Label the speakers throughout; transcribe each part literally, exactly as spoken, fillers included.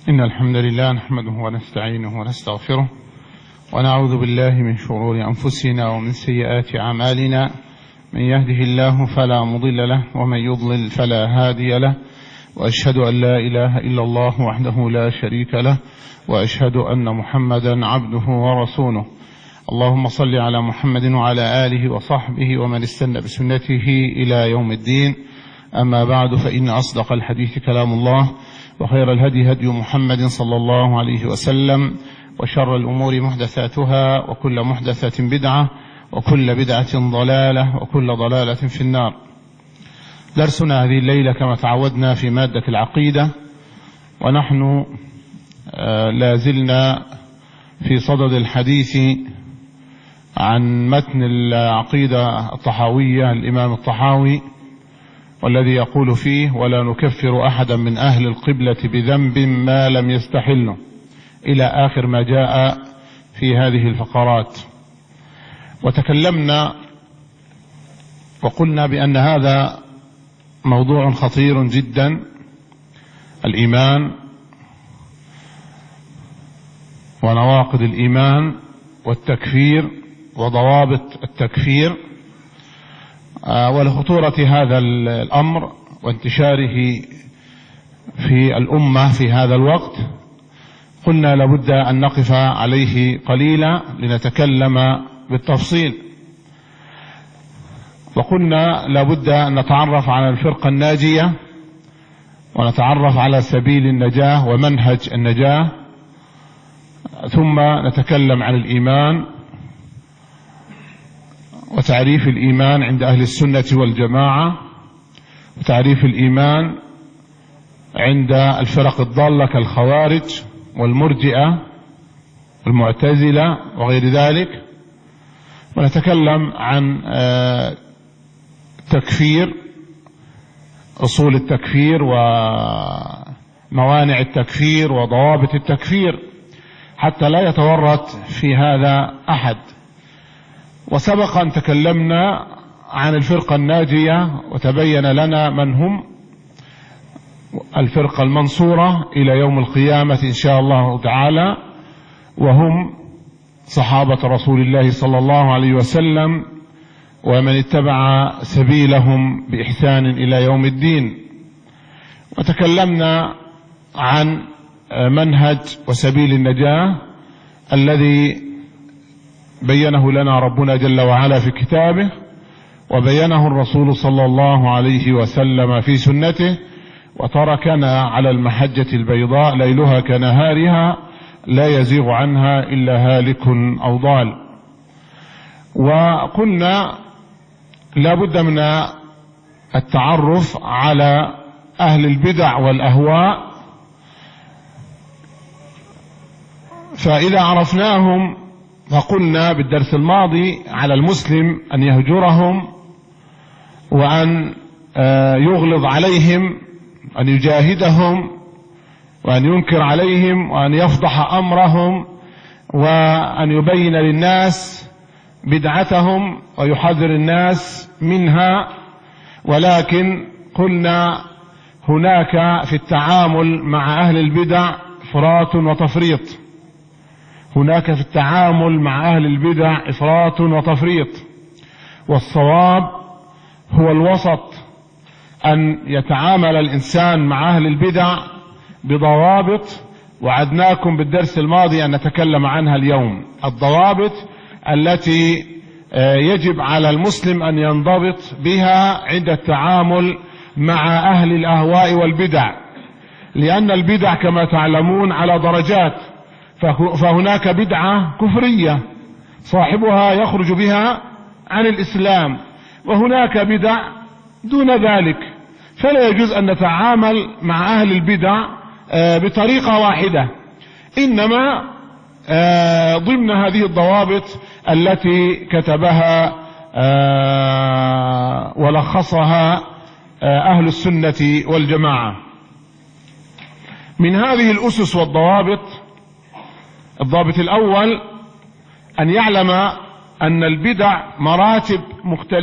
Speaker 1: إن الحمد لله نحمده ونستعينه ونستغفره ونعوذ بالله من شرور أنفسنا ومن سيئات أعمالنا. من يهده الله فلا مضل له ومن يضلل فلا هادي له، وأشهد أن لا إله إلا الله وحده لا شريك له، وأشهد أن محمدا عبده ورسوله. اللهم صل على محمد وعلى آله وصحبه ومن استنى بسنته إلى يوم الدين. أما بعد، فإن أصدق الحديث كلام الله، وخير الهدي هدي محمد صلى الله عليه وسلم، وشر الأمور محدثاتها، وكل محدثة بدعة، وكل بدعة ضلالة، وكل ضلالة في النار. درسنا هذه الليلة كما تعودنا في مادة العقيدة، ونحن لا زلنا في صدد الحديث عن متن العقيدة الطحاوية الإمام الطحاوي، والذي يقول فيه: ولا نكفر أحدا من أهل القبلة بذنب ما لم يستحله، إلى آخر ما جاء في هذه الفقرات. وتكلمنا وقلنا بأن هذا موضوع خطير جدا، الإيمان ونواقض الإيمان والتكفير وضوابط التكفير، ولخطورة هذا الأمر وانتشاره في الأمة في هذا الوقت. قلنا لابد أن نقف عليه قليلا لنتكلم بالتفصيل. وقلنا لابد أن نتعرف على الفرقة الناجية، ونتعرف على سبيل النجاة ومنهج النجاة، ثم نتكلم عن الإيمان وتعريف الإيمان عند أهل السنة والجماعة، وتعريف الإيمان عند الفرق الضالة كالخوارج والمرجئة والمعتزلة وغير ذلك. ونتكلم عن تكفير، أصول التكفير وموانع التكفير وضوابط التكفير، حتى لا يتورط في هذا أحد. وسبق أن تكلمنا عن الفرقة الناجية، وتبين لنا من هم الفرقة المنصورة إلى يوم القيامة إن شاء الله تعالى، وهم صحابة رسول الله صلى الله عليه وسلم ومن اتبع سبيلهم بإحسان إلى يوم الدين. وتكلمنا عن منهج وسبيل النجاة الذي بينه لنا ربنا جل وعلا في كتابه، وبينه الرسول صلى الله عليه وسلم في سنته، وتركنا على المحجة البيضاء ليلها كنهارها لا يزيغ عنها إلا هالك أو ضال. وقلنا لا بد من التعرف على أهل البدع والأهواء، فإذا عرفناهم، فقلنا بالدرس الماضي على المسلم أن يهجرهم، وأن يغلظ عليهم، أن يجاهدهم، وأن ينكر عليهم، وأن يفضح أمرهم، وأن يبين للناس بدعتهم ويحذر الناس منها. ولكن قلنا هناك في التعامل مع أهل البدع إفراط وتفريط، هناك في التعامل مع أهل البدع إفراط وتفريط، والصواب هو الوسط، أن يتعامل الإنسان مع أهل البدع بضوابط، وعدناكم بالدرس الماضي أن نتكلم عنها اليوم، الضوابط التي يجب على المسلم أن ينضبط بها عند التعامل مع أهل الأهواء والبدع، لأن البدع كما تعلمون على درجات، فهناك بدعة كفرية صاحبها يخرج بها عن الإسلام، وهناك بدع دون ذلك، فلا يجوز أن نتعامل مع أهل البدع بطريقة واحدة، إنما ضمن هذه الضوابط التي كتبها ولخصها أهل السنة والجماعة. من هذه الأسس والضوابط، الضابط الأول أن يعلم أن البدع مراتب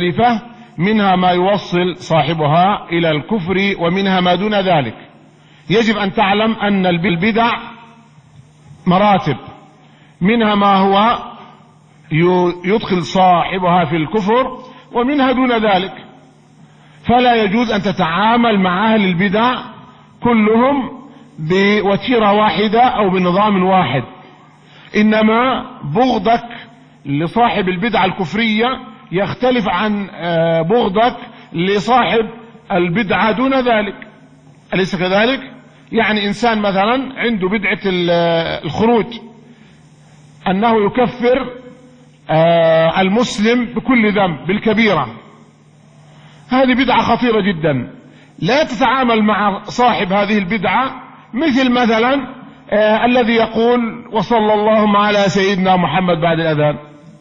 Speaker 1: مختلفة، منها ما يوصل صاحبها إلى الكفر، ومنها ما دون ذلك.
Speaker 2: يجب أن تعلم أن البدع مراتب، منها ما هو يدخل صاحبها في الكفر، ومنها دون ذلك. فلا يجوز أن تتعامل مع أهل البدع كلهم بوتيرة واحدة أو بنظام واحد، إنما بغضك لصاحب البدعة الكفرية يختلف عن بغضك لصاحب البدعة دون ذلك. أليس كذلك؟ يعني إنسان مثلا عنده بدعة الخروج، أنه يكفر المسلم بكل ذنب بالكبيرة، هذه بدعة خطيرة جدا. لا تتعامل مع صاحب هذه البدعة مثل مثلا آه الذي يقول وصلى اللهم على سيدنا محمد بعد الأذان،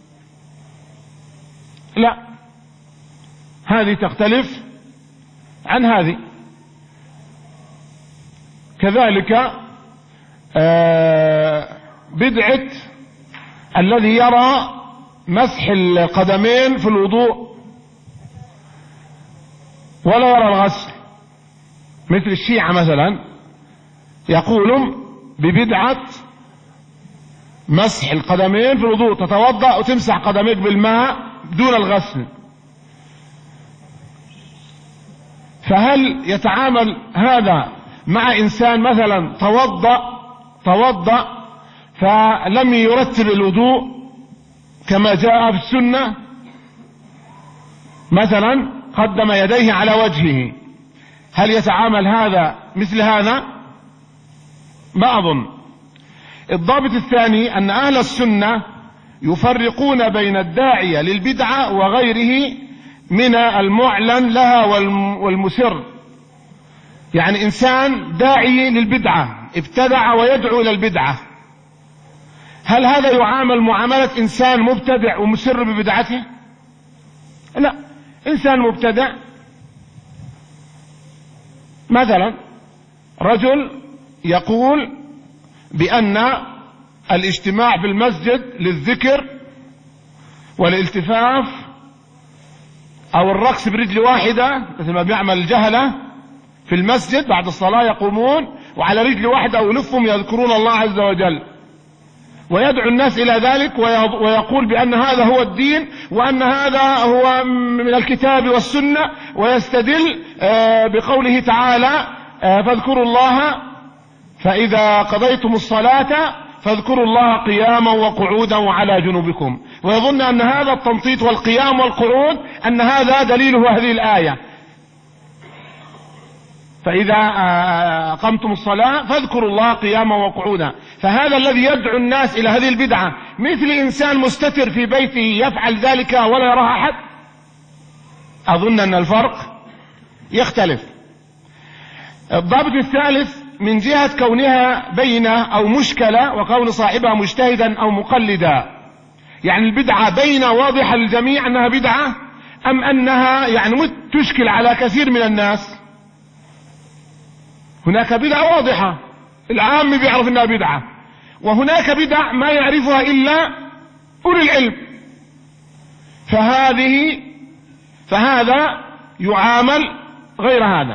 Speaker 2: لا، هذه تختلف عن هذه. كذلك آه بدعة الذي يرى مسح القدمين في الوضوء ولا يرى الغسل، مثل الشيعة مثلا يقولون ببدعة مسح القدمين في الوضوء، تتوضأ وتمسح قدميك بالماء دون الغسل. فهل يتعامل هذا مع إنسان مثلا توضأ توضأ فلم يرتب الوضوء كما جاء في السنة، مثلا قدم يديه على وجهه، هل يتعامل هذا مثل هذا؟ ما أظن. الضابط الثاني أن أهل السنة يفرقون بين الداعية للبدعة وغيره من المعلن لها والمسر. يعني إنسان داعي للبدعة ابتدع ويدعو إلى البدعة، هل هذا يعامل معاملة إنسان مبتدع ومسر ببدعته؟ لا، إنسان مبتدع مثلا رجل يقول بأن الاجتماع في المسجد للذكر والالتفاف أو الرقص برجل واحدة مثل ما بيعمل الجهلة في المسجد بعد الصلاة، يقومون وعلى رجل واحدة أو يلفهم يذكرون الله عز وجل، ويدعو الناس إلى ذلك ويقول بأن هذا هو الدين وأن هذا هو من الكتاب والسنة، ويستدل بقوله تعالى فاذكروا الله فإذا قضيتم الصلاة فاذكروا الله قياما وقعودا وعلى جنوبكم، ويظن أن هذا التنطيط والقيام والقعود أن هذا دليله هذه الآية، فإذا قمتم الصلاة فاذكروا الله قياما وقعودا. فهذا الذي يدعو الناس إلى هذه البدعة مثل إنسان مستتر في بيته يفعل ذلك ولا يراه أحد، أظن أن الفرق يختلف. الضابط الثالث من جهة كونها بينة أو مشكلة وكون صاحبها مجتهدا أو مقلدا، يعني البدعة بينة واضحة للجميع أنها بدعة أم أنها يعني تشكل على كثير من الناس. هناك بدعة واضحة العام بيعرف أنها بدعة، وهناك بدع ما يعرفها إلا أولي العلم، فهذه فهذا يعامل غير هذا.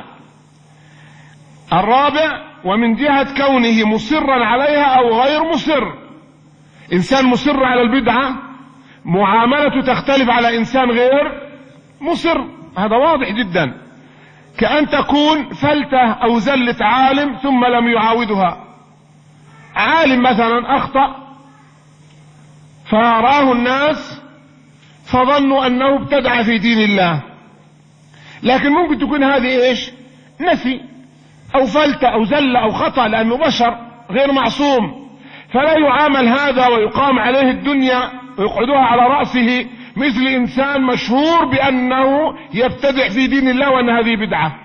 Speaker 2: الرابع ومن جهة كونه مصرا عليها أو غير مصر، إنسان مصر على البدعة معاملته تختلف على إنسان غير مصر، هذا واضح جدا، كأن تكون فلتة أو زلة عالم ثم لم يعاودها. عالم مثلا أخطأ فرآه الناس فظنوا أنه ابتدع في دين الله، لكن ممكن تكون هذه إيش؟ نسي أو فلتة أو زلة أو خطأ، لأنه بشر غير معصوم، فلا يعامل هذا ويقام عليه الدنيا ويقعدوها على رأسه مثل إنسان مشهور بأنه يبتدع في دين الله وأن هذه بدعة.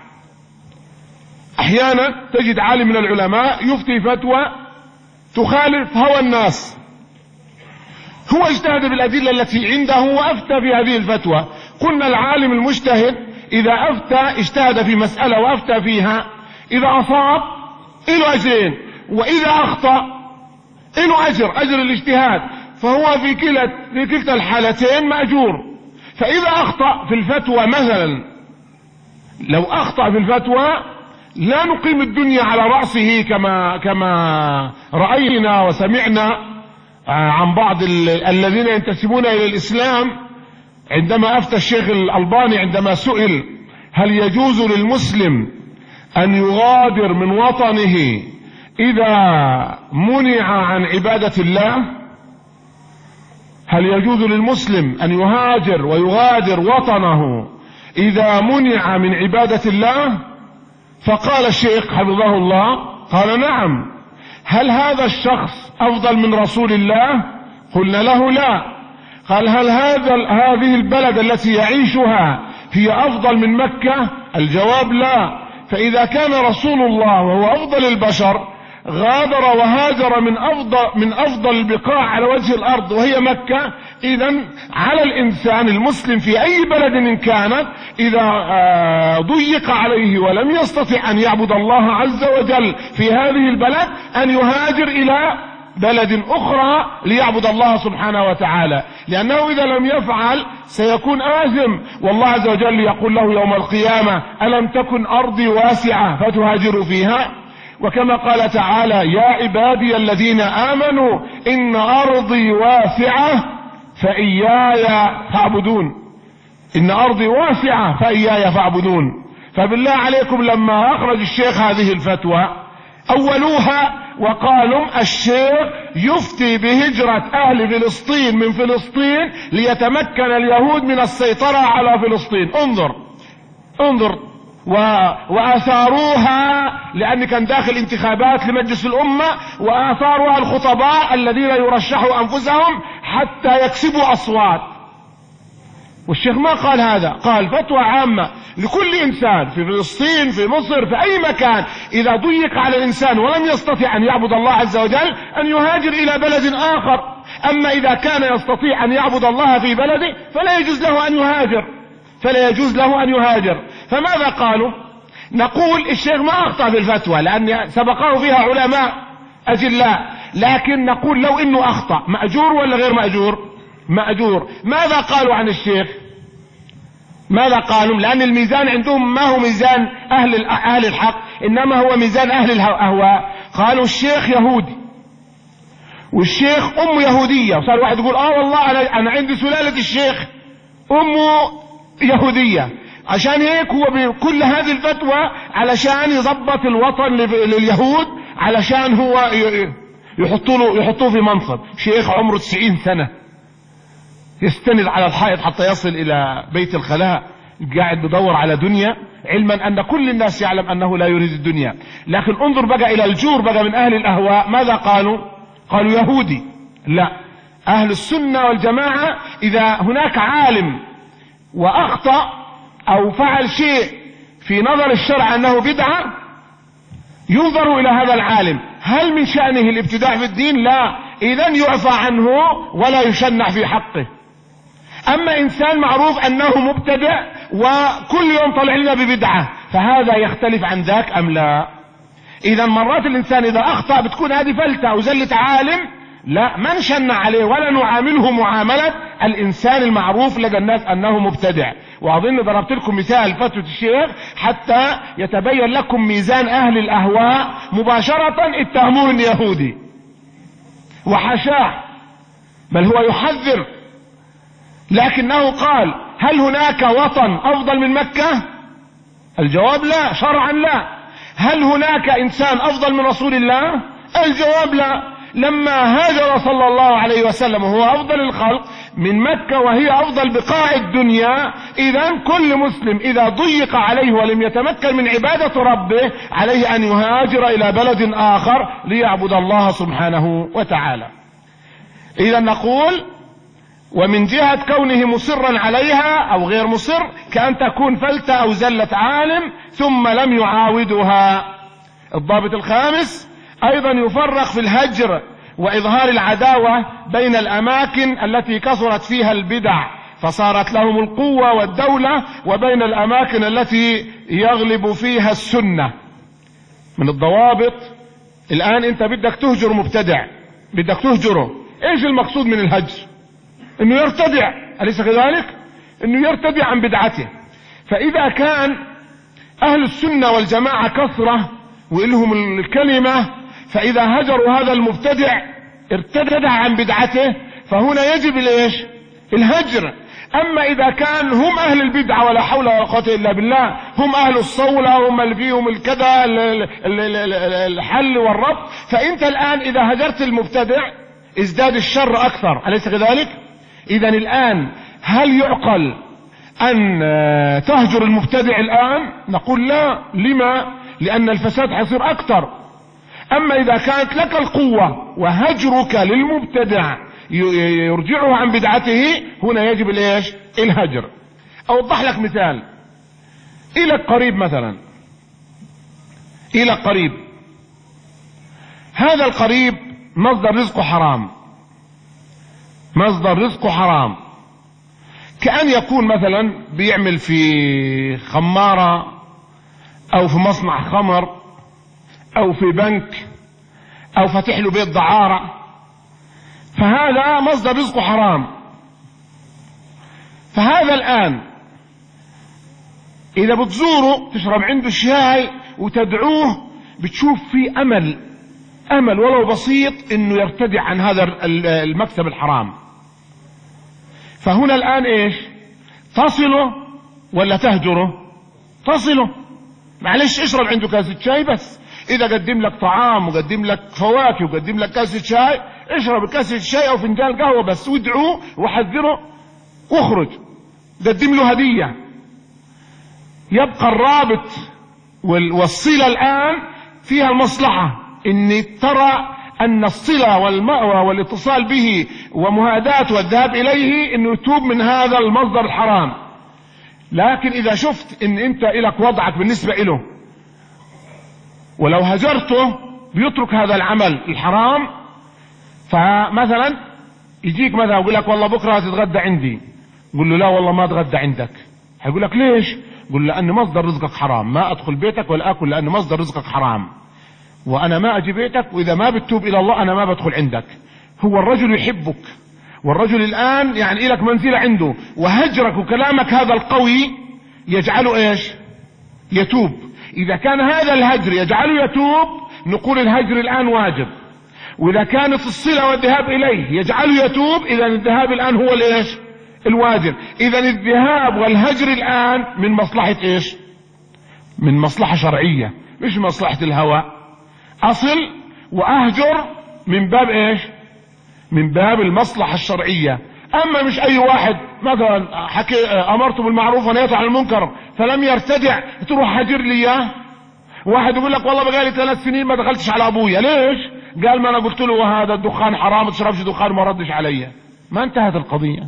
Speaker 2: أحيانا تجد عالم من العلماء يفتي فتوى تخالف هوى الناس، هو اجتهد بالأدلة التي عنده وأفتى في هذه الفتوى. قلنا العالم المجتهد إذا أفتى اجتهد في مسألة وأفتى فيها، إذا أصاب له أجرين، وإذا أخطأ له أجر أجر الاجتهاد، فهو في كلا في كلتا الحالتين مأجور. فإذا أخطأ في الفتوى مثلا، لو أخطأ في الفتوى لا نقيم الدنيا على رأسه كما كما رأينا وسمعنا عن بعض الذين ينتسبون إلى الإسلام عندما أفتى الشيخ الألباني عندما سئل هل يجوز للمسلم أن يغادر من وطنه إذا منع عن عبادة الله؟ هل يجوز للمسلم أن يهاجر ويغادر وطنه إذا منع من عبادة الله؟ فقال الشيخ حفظه الله قال نعم. هل هذا الشخص أفضل من رسول الله؟ قلنا له لا. قال هل هذا هذه البلد التي يعيشها هي أفضل من مكة؟ الجواب لا. فإذا كان رسول الله وهو أفضل البشر غادر وهاجر من أفضل من أفضل البقاع على وجه الأرض وهي مكة، إذن على الإنسان المسلم في أي بلد إن كانت إذا ضيق عليه ولم يستطع أن يعبد الله عز وجل في هذه البلد أن يهاجر إلى بلد أخرى ليعبد الله سبحانه وتعالى، لأنه إذا لم يفعل سيكون آثم، والله عز وجل يقول له يوم القيامة ألم تكن أرضي واسعة فتهاجروا فيها؟ وكما قال تعالى يا عبادي الذين آمنوا إن أرضي واسعة فإياي فاعبدون. إن أرضي واسعة فإياي فاعبدون. فبالله عليكم لما أخرج الشيخ هذه الفتوى أولوها وقالوا الشيخ يفتي بهجرة أهل فلسطين من فلسطين ليتمكن اليهود من السيطرة على فلسطين. انظر انظر و... وآثاروها، لأن كان داخل انتخابات لمجلس الأمة، وآثاروها الخطباء الذين يرشحوا أنفسهم حتى يكسبوا أصوات. والشيخ ما قال هذا، قال فتوى عامة لكل إنسان في فلسطين في مصر في أي مكان إذا ضيق على الإنسان ولم يستطيع أن يعبد الله عز وجل أن يهاجر إلى بلد آخر. أما إذا كان يستطيع أن يعبد الله في بلده فلا يجوز له أن يهاجر فلا يجوز له أن يهاجر. فماذا قالوا؟ نقول الشيخ ما أخطأ في الفتوى لأن سبقه فيها علماء أجلاء، لكن نقول لو إنه أخطأ مأجور ولا غير مأجور؟ مأجور. ماذا قالوا عن الشيخ؟ ماذا قالوا؟ لأن الميزان عندهم ما هو ميزان أهل أهل الحق، إنما هو ميزان أهل الأهواء. قالوا الشيخ يهودي والشيخ أمه يهودية، وصار واحد يقول آه والله أنا أنا عندي سلالة الشيخ أمه يهودية، عشان هيك هو بكل هذه الفتوى علشان يضبط الوطن لليهود، علشان هو يحطوا له يحطوه في منصب. شيخ عمره تسعين سنة يستند على الحائط حتى يصل إلى بيت الخلاء، قاعد بدور على دنيا، علما أن كل الناس يعلم أنه لا يريد الدنيا. لكن انظر بقى إلى الجور بقى من أهل الأهواء، ماذا قالوا؟ قالوا يهودي. لا، أهل السنة والجماعة إذا هناك عالم وأخطأ أو فعل شيء في نظر الشرع أنه بدعة ينظر إلى هذا العالم، هل من شأنه الابتداع في الدين؟ لا، إذن يعفى عنه ولا يشنع في حقه. أما إنسان معروف أنه مبتدع وكل يوم طلع لنا ببدعة فهذا يختلف عن ذاك أم لا؟ إذا مرات الإنسان إذا أخطأ بتكون هذه فلتة أو زلة عالم، لا، ما نشنع عليه ولا نعامله معاملة الإنسان المعروف لدى الناس أنه مبتدع. وأظن ضربت لكم مثال فتوى الشيخ حتى يتبين لكم ميزان أهل الأهواء مباشرة اتهموه اليهودي وحشاه، بل هو يحذر. لكنه قال هل هناك وطن أفضل من مكة؟ الجواب لا، شرعا لا. هل هناك إنسان أفضل من رسول الله؟ الجواب لا. لما هاجر صلى الله عليه وسلم وهو أفضل الخلق من مكة وهي أفضل بقاع الدنيا، إذن كل مسلم إذا ضيق عليه ولم يتمكن من عبادة ربه عليه أن يهاجر إلى بلد آخر ليعبد الله سبحانه وتعالى. إذن نقول ومن جهة كونه مصرا عليها أو غير مصر كأن تكون فلتة أو زلة عالم ثم لم يعاودها. الضابط الخامس أيضا يفرق في الهجر وإظهار العداوة بين الأماكن التي كثرت فيها البدع فصارت لهم القوة والدولة، وبين الأماكن التي يغلب فيها السنة. من الضوابط الآن أنت بدك تهجر مبتدع، بدك تهجره، إيش المقصود من الهجر؟ إنه يرتدع، أليس كذلك؟ إنه يرتدع عن بدعته. فإذا كان أهل السنة والجماعة كثرة وإلهم الكلمة، فإذا هجروا هذا المبتدع ارتدع عن بدعته فهنا يجب الإيش؟ الهجر. أما إذا كان هم أهل البدعة ولا حول ولا قوة إلا بالله، هم أهل الصولة، هم اللي فيهم الكذا الحل والربط، فأنت الآن إذا هجرت المبتدع ازداد الشر أكثر، أليس كذلك؟ إذا الآن هل يعقل أن تهجر المبتدع الآن؟ نقول لا. لما؟ لأن الفساد حيصير أكثر. أما إذا كانت لك القوة وهجرك للمبتدع يرجعه عن بدعته، هنا يجب الإيش؟ الهجر. أوضح لك مثال. إلى القريب مثلا، إلى القريب، هذا القريب مصدر رزقه حرام، مصدر رزقه حرام، كأن يكون مثلا بيعمل في خمارة أو في مصنع خمر أو في بنك أو فتح له بيت دعارة، فهذا مصدر رزقه حرام. فهذا الآن إذا بتزوره تشرب عنده شاي وتدعوه، بتشوف فيه أمل، أمل ولو بسيط إنه يرتدع عن هذا المكسب الحرام. فهنا الآن إيش؟ تصله ولا تهجره؟ تصله. معلش اشرب عنده كاسة شاي بس، إذا قدم لك طعام وقدم لك فواكه وقدم لك كاسة شاي، اشرب كاسة شاي أو فنجان قهوة بس، وادعوه وحذره واخرج، قدم له هدية. يبقى الرابط والصلة الآن فيها المصلحة، إن ترى أن الصلة والمأوى والاتصال به ومهادات والذهاب إليه إنه يتوب من هذا المصدر الحرام. لكن إذا شفت إن أنت إلك وضعك بالنسبة إله، ولو هجرته بيترك هذا العمل الحرام، فمثلا يجيك مثلا يقول لك والله بكرة هتتغدى عندي، قل له لا والله ما اتغدى عندك، هيقول لك ليش؟ قل له لأن مصدر رزقك حرام، ما أدخل بيتك ولا أكل لأن مصدر رزقك حرام، وأنا ما أجي بيتك، وإذا ما بتتوب إلى الله أنا ما بدخل عندك. هو الرجل يحبك، والرجل الآن يعني إلك منزلة عنده، وهجرك وكلامك هذا القوي يجعله إيش؟ يتوب. إذا كان هذا الهجر يجعله يتوب، نقول الهجر الآن واجب. وإذا كانت الصلة والذهاب إليه يجعله يتوب، إذا الذهاب الآن هو الإيش؟ الواجب. إذا الذهاب والهجر الآن من مصلحة إيش؟ من مصلحة شرعية، مش مصلحة الهوى. أصل وأهجر من باب إيش؟ من باب المصلحة الشرعية. أما مش أي واحد مثلا حكي أمرته بالمعروف ونهيته عن المنكر فلم يرتدع تروح هجر لي إياه. واحد يقول لك والله بقالي ثلاث سنين ما دخلتش على أبويا، ليش؟ قال ما أنا قلت له وهذا الدخان حرام، ما تشربش دخان، ما ردش عليا. ما انتهت القضية.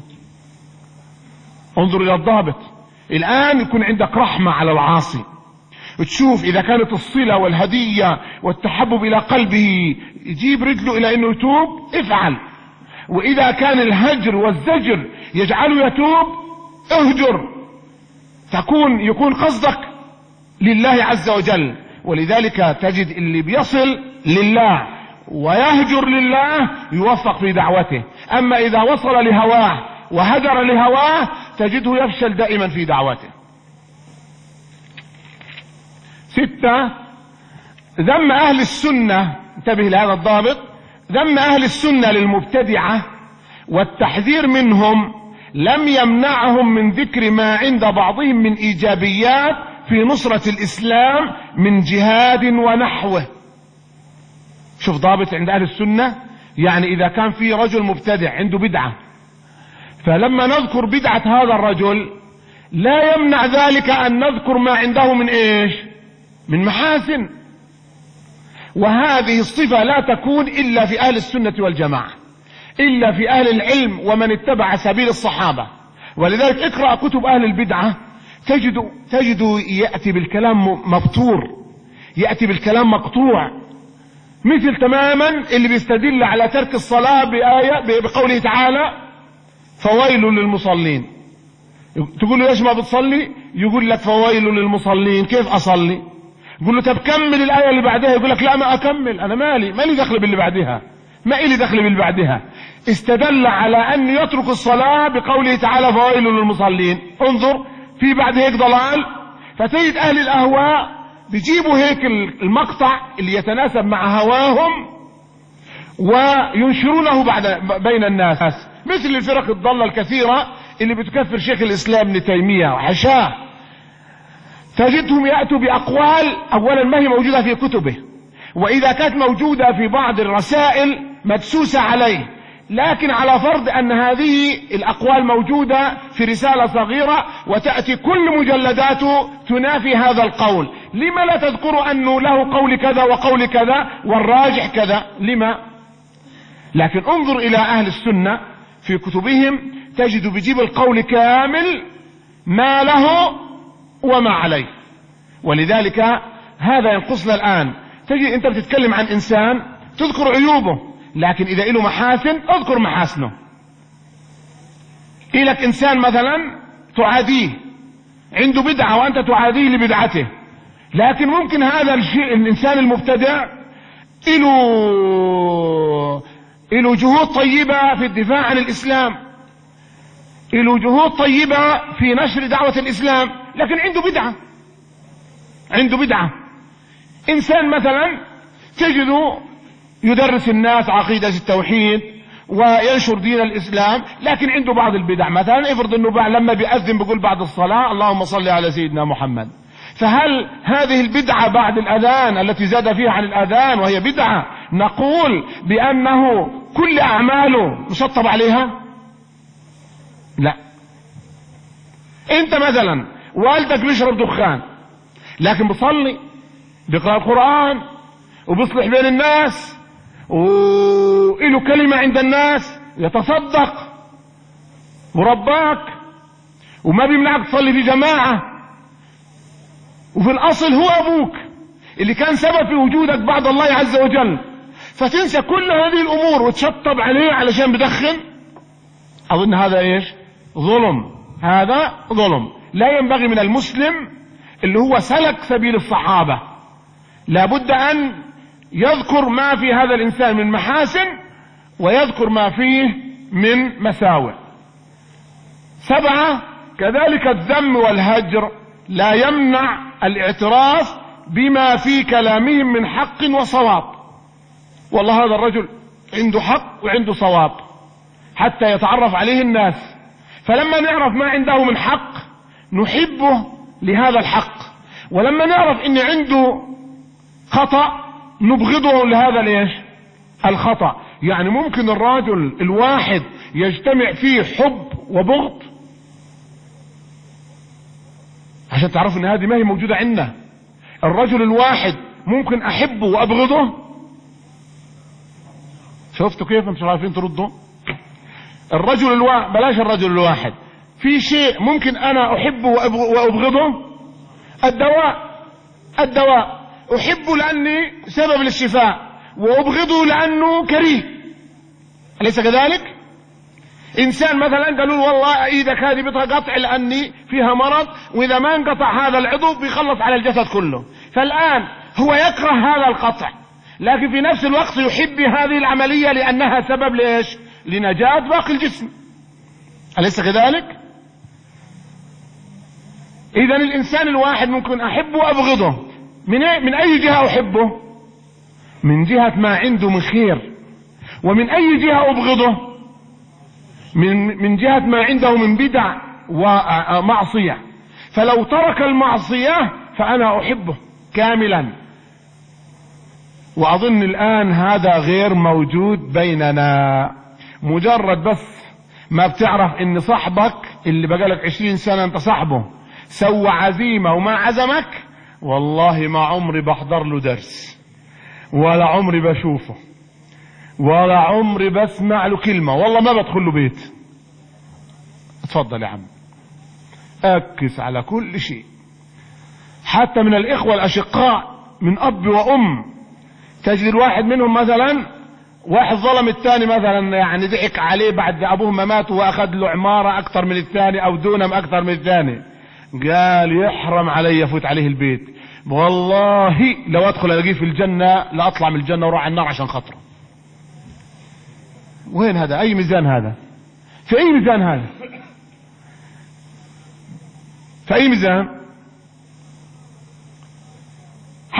Speaker 2: انظر إلى الضابط. الآن يكون عندك رحمة على العاصي، تشوف إذا كانت الصلة والهدية والتحبب إلى قلبه يجيب رجله إلى أنه يتوب، افعل. وإذا كان الهجر والزجر يجعله يتوب، اهجر، تكون يكون قصدك لله عز وجل. ولذلك تجد اللي بيصل لله ويهجر لله يوفق في دعوته. أما إذا وصل لهواه وهجر لهواه تجده يفشل دائما في دعوته. ستة، ذم أهل السنة، انتبه لهذا الضابط، ذم أهل السنة للمبتدعة والتحذير منهم لم يمنعهم من ذكر ما عند بعضهم من إيجابيات في نصرة الإسلام من جهاد ونحوه. شوف ضابط عند أهل السنة، يعني إذا كان في رجل مبتدع عنده بدعة، فلما نذكر بدعة هذا الرجل لا يمنع ذلك أن نذكر ما عنده من إيش؟ من محاسن. وهذه الصفة لا تكون إلا في أهل السنة والجماعة، إلا في أهل العلم ومن اتبع سبيل الصحابة. ولذلك اقرأ كتب أهل البدعة تجد, تجد يأتي بالكلام مبتور، يأتي بالكلام مقطوع، مثل تماما اللي بيستدل على ترك الصلاة بآية بقوله تعالى فويل للمصلين. تقول له ليش ما بتصلي؟ يقول لك فويل للمصلين، كيف أصلي؟ يقول له طب كمل الآية اللي بعدها، يقول لك لا ما أكمل، أنا مالي مالي دخل باللي بعدها، ما إلي دخل باللي بعدها. استدل على أن يترك الصلاة بقوله تعالى فويل للمصلين. انظر في بعد هيك ضلال، فتجد اهل الاهواء بيجيبوا هيك المقطع اللي يتناسب مع هواهم وينشرونه بعد بين الناس، مثل الفرق الضالة الكثيرة اللي بتكفر شيخ الاسلام ابن تيمية وحشاه. تجدهم يأتوا بأقوال أولا ما هي موجودة في كتبه، وإذا كانت موجودة في بعض الرسائل مدسوسة عليه، لكن على فرض أن هذه الأقوال موجودة في رسالة صغيرة وتأتي كل مجلداته تنافي هذا القول. لما لا تذكر أنه له قول كذا وقول كذا والراجح كذا؟ لما؟ لكن انظر إلى أهل السنة في كتبهم تجد بيجيب القول كامل ما له وما عليه. ولذلك هذا ينقصنا الآن. تجد أنت بتتكلم عن إنسان تذكر عيوبه، لكن إذا له محاسن اذكر محاسنه. إلك إنسان مثلا تعاديه عنده بدعة وأنت تعاديه لبدعته، لكن ممكن هذا الشيء الإنسان المبتدع له له جهود طيبة في الدفاع عن الإسلام، له جهود طيبة في نشر دعوة الإسلام، لكن عنده بدعة عنده بدعة إنسان مثلا تجده يدرس الناس عقيدة التوحيد وينشر دين الإسلام، لكن عنده بعض البدع. مثلا افرض أنه لما بيأذن بيقول بعد الصلاة اللهم صل على سيدنا محمد، فهل هذه البدعة بعد الأذان التي زاد فيها عن الأذان وهي بدعة نقول بأنه كل أعماله مشطب عليها؟ لا. انت مثلا والدك بيشرب دخان لكن بيصلي بيقرأ القرآن وبيصلح بين الناس وله كلمة عند الناس، يتصدق ورباك وما بيمنعك تصلي في جماعة، وفي الأصل هو أبوك اللي كان سبب في وجودك بعد الله عز وجل، فتنسى كل هذه الأمور وتشطب عليه علشان بدخن. أظن هذا إيش؟ ظلم. هذا ظلم. لا ينبغي من المسلم اللي هو سلك سبيل الصحابة لابد أن يذكر ما في هذا الإنسان من محاسن ويذكر ما فيه من مساوئ. سبعة، كذلك الذم والهجر لا يمنع الاعتراف بما في كلامهم من حق وصواب. والله هذا الرجل عنده حق وعنده صواب حتى يتعرف عليه الناس، فلما نعرف ما عنده من حق نحبه لهذا الحق، ولما نعرف ان عنده خطأ نبغضه لهذا ليش الخطأ. يعني ممكن الرجل الواحد يجتمع فيه حب وبغض، عشان تعرفوا ان هذه ما هي موجودة عندنا. الرجل الواحد ممكن احبه وابغضه. شفتوا كيف مش عارفين تردوا؟ الرجل الواحد بلاش الرجل الواحد، في شيء ممكن انا احبه وابغضه. الدواء الدواء احبه لاني سبب للشفاء وابغضه لانه كريه، أليس كذلك؟ انسان مثلا قالوا والله ايدك هذه بتقطع لاني فيها مرض، واذا ما انقطع هذا العضو بيخلص على الجسد كله، فالان هو يكره هذا القطع لكن في نفس الوقت يحب هذه العملية لانها سبب لإيش؟ لنجاة باقي الجسم، أليس كذلك؟ اذا الانسان الواحد ممكن احبه وابغضه. من من اي جهة احبه؟ من جهة ما عنده من خير. ومن اي جهة ابغضه؟ من من جهة ما عنده من بدع ومعصية. فلو ترك المعصية فانا احبه كاملا، واظن الان هذا غير موجود بيننا. مجرد بس ما بتعرف ان صاحبك اللي بقالك عشرين سنة انت صاحبه سوى عزيمة وما عزمك، والله ما عمري بحضر له درس ولا عمري بشوفه ولا عمري بسمع له كلمة، والله ما بدخل له بيت. اتفضل يا عم، اكس على كل شيء، حتى من الاخوة الاشقاء من اب وام تجد الواحد منهم مثلا واحد ظلم الثاني مثلا، يعني ضحك عليه بعد ابوه ما مات واخذ له عمارة اكثر من الثاني او دونم اكثر من الثاني، قال يحرم علي افوت عليه البيت، والله لو ادخل الاقيه في الجنة لا اطلع من الجنة واروح على النار عشان خاطره. وين هذا؟ اي ميزان هذا؟ في اي ميزان هذا؟ في اي ميزان؟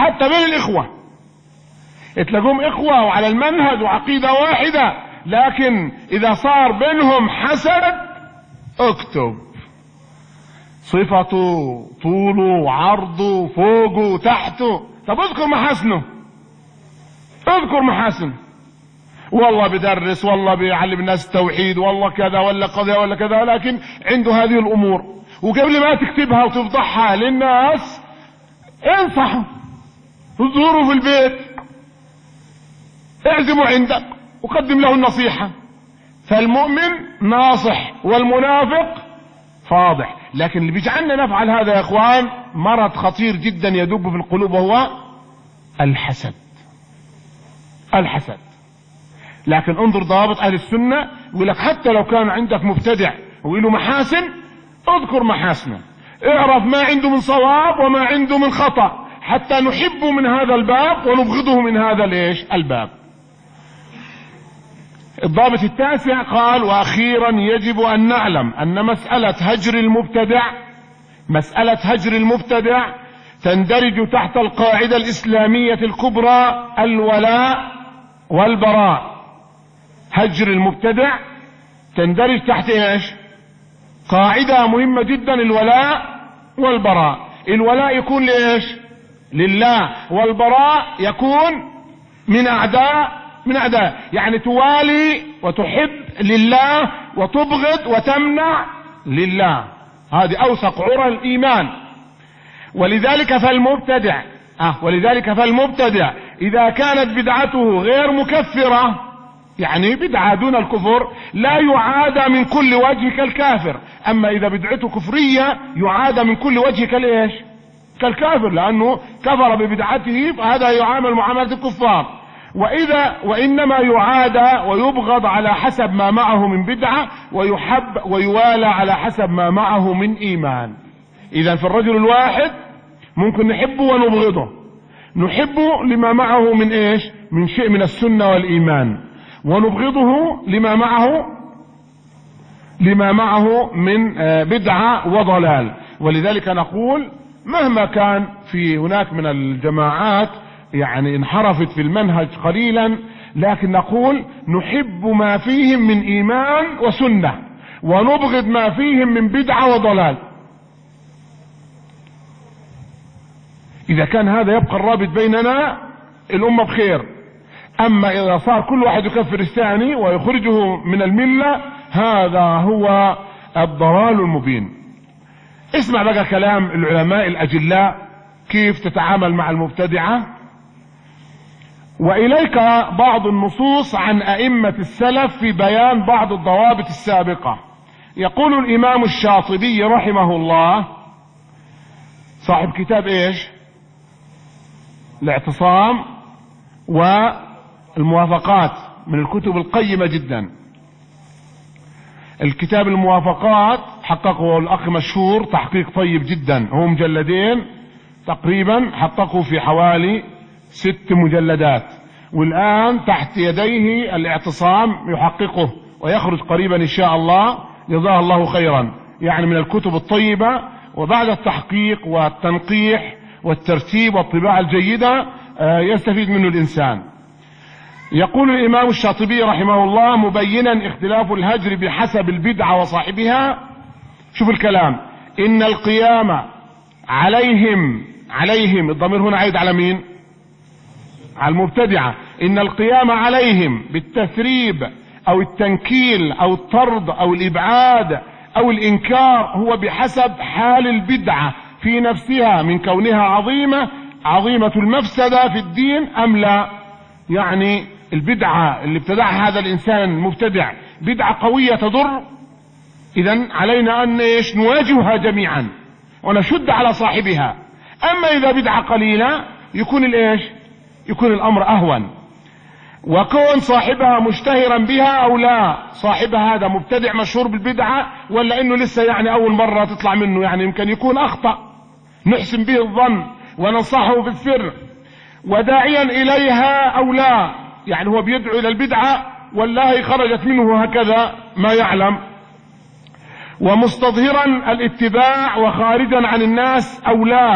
Speaker 2: حتى بين الإخوة تلاقوهم إخوة وعلى المنهج وعقيدة واحدة، لكن إذا صار بينهم حسد اكتب صفته طوله عرضه فوقه تحته. طب اذكر محاسنه، اذكر محاسنه، والله بدرس، والله بيعلم الناس التوحيد، والله كذا ولا كذا ولا كذا، لكن عنده هذه الأمور. وقبل ما تكتبها وتفضحها للناس انصحه، زوره في البيت، اعزمه عندك وقدم له النصيحة. فالمؤمن ناصح والمنافق فاضح. لكن اللي بيجعلنا نفعل هذا يا اخوان مرض خطير جدا يدب في القلوب، وهو الحسد. الحسد. لكن انظر ضوابط اهل السنة، يقول لك حتى لو كان عندك مبتدع وله محاسن اذكر محاسنه، اعرف ما عنده من صواب وما عنده من خطأ، حتى نحبه من هذا الباب ونبغضه من هذا ليش الباب. الضابط التاسع قال: واخيرا يجب ان نعلم ان مسألة هجر المبتدع مسألة هجر المبتدع تندرج تحت القاعدة الاسلامية الكبرى الولاء والبراء. هجر المبتدع تندرج تحت ايش؟ قاعدة مهمة جدا، الولاء والبراء. الولاء يكون لإيش؟ لله، والبراء يكون من أعداء من أعداء، يعني توالي وتحب لله وتبغض وتمنع لله. هذه أوثق عرى الإيمان. ولذلك فالمبتدع آه ولذلك فالمبتدع إذا كانت بدعته غير مكفرة، يعني بدعة دون الكفر، لا يعادى من كل وجه كالكافر. اما اذا بدعته كفرية يعادى من كل وجه كالايش؟ كالكافر، لانه كفر ببدعته، فهذا يعامل معاملة الكفار. واذا وانما يعادى ويبغض على حسب ما معه من بدعة، ويحب ويوالى على حسب ما معه من ايمان. اذا في الرجل الواحد ممكن نحبه ونبغضه، نحبه لما معه من ايش؟ من شيء من السنة والايمان، ونبغضه لما معه لما معه من بدعة وضلال. ولذلك نقول مهما كان في هناك من الجماعات يعني انحرفت في المنهج قليلا، لكن نقول نحب ما فيهم من ايمان وسنة، ونبغض ما فيهم من بدعة وضلال. اذا كان هذا يبقى الرابط بيننا الامة بخير. اما اذا صار كل واحد يكفر الثاني ويخرجه من الملة، هذا هو الضلال المبين. اسمع بقى كلام العلماء الاجلاء كيف تتعامل مع المبتدعة. واليك بعض النصوص عن ائمة السلف في بيان بعض الضوابط السابقة. يقول الامام الشاطبي رحمه الله، صاحب كتاب ايش؟ الاعتصام والموافقات، من الكتب القيمة جدا. الكتاب الموافقات حققه الأخ مشهور تحقيق طيب جدا، هو مجلدين تقريبا، حققه في حوالي ست مجلدات، والآن تحت يديه الاعتصام يحققه ويخرج قريبا إن شاء الله، جزاه الله خيرا. يعني من الكتب الطيبة، وبعد التحقيق والتنقيح والترتيب والطباعة الجيدة يستفيد منه الإنسان. يقول الإمام الشاطبي رحمه الله مبينا اختلاف الهجر بحسب البدعة وصاحبها، شوف الكلام: إن القيام عليهم عليهم الضمير هنا عايد على مين؟ على المبتدعة. إن القيام عليهم بالتثريب أو التنكيل أو الطرد أو الإبعاد أو الإنكار هو بحسب حال البدعة في نفسها، من كونها عظيمة عظيمة المفسدة في الدين أم لا. يعني البدعة اللي ابتدعها هذا الإنسان المبتدع بدعة قوية تضر، إذن علينا أن إيش؟ نواجهها جميعا ونشد على صاحبها. أما إذا بدعة قليلة يكون الإيش؟ يكون الأمر أهون. وكون صاحبها مشتهرا بها أو لا، صاحبها هذا مبتدع مشهور بالبدعة، ولا إنه لسه يعني أول مرة تطلع منه، يعني يمكن يكون أخطأ، نحسن به الظن وننصحه في السر. وداعيا إليها أو لا، يعني هو بيدعو إلى البدعة والله خرجت منه هكذا ما يعلم. ومستظهرا الاتباع وخارجا عن الناس أو لا،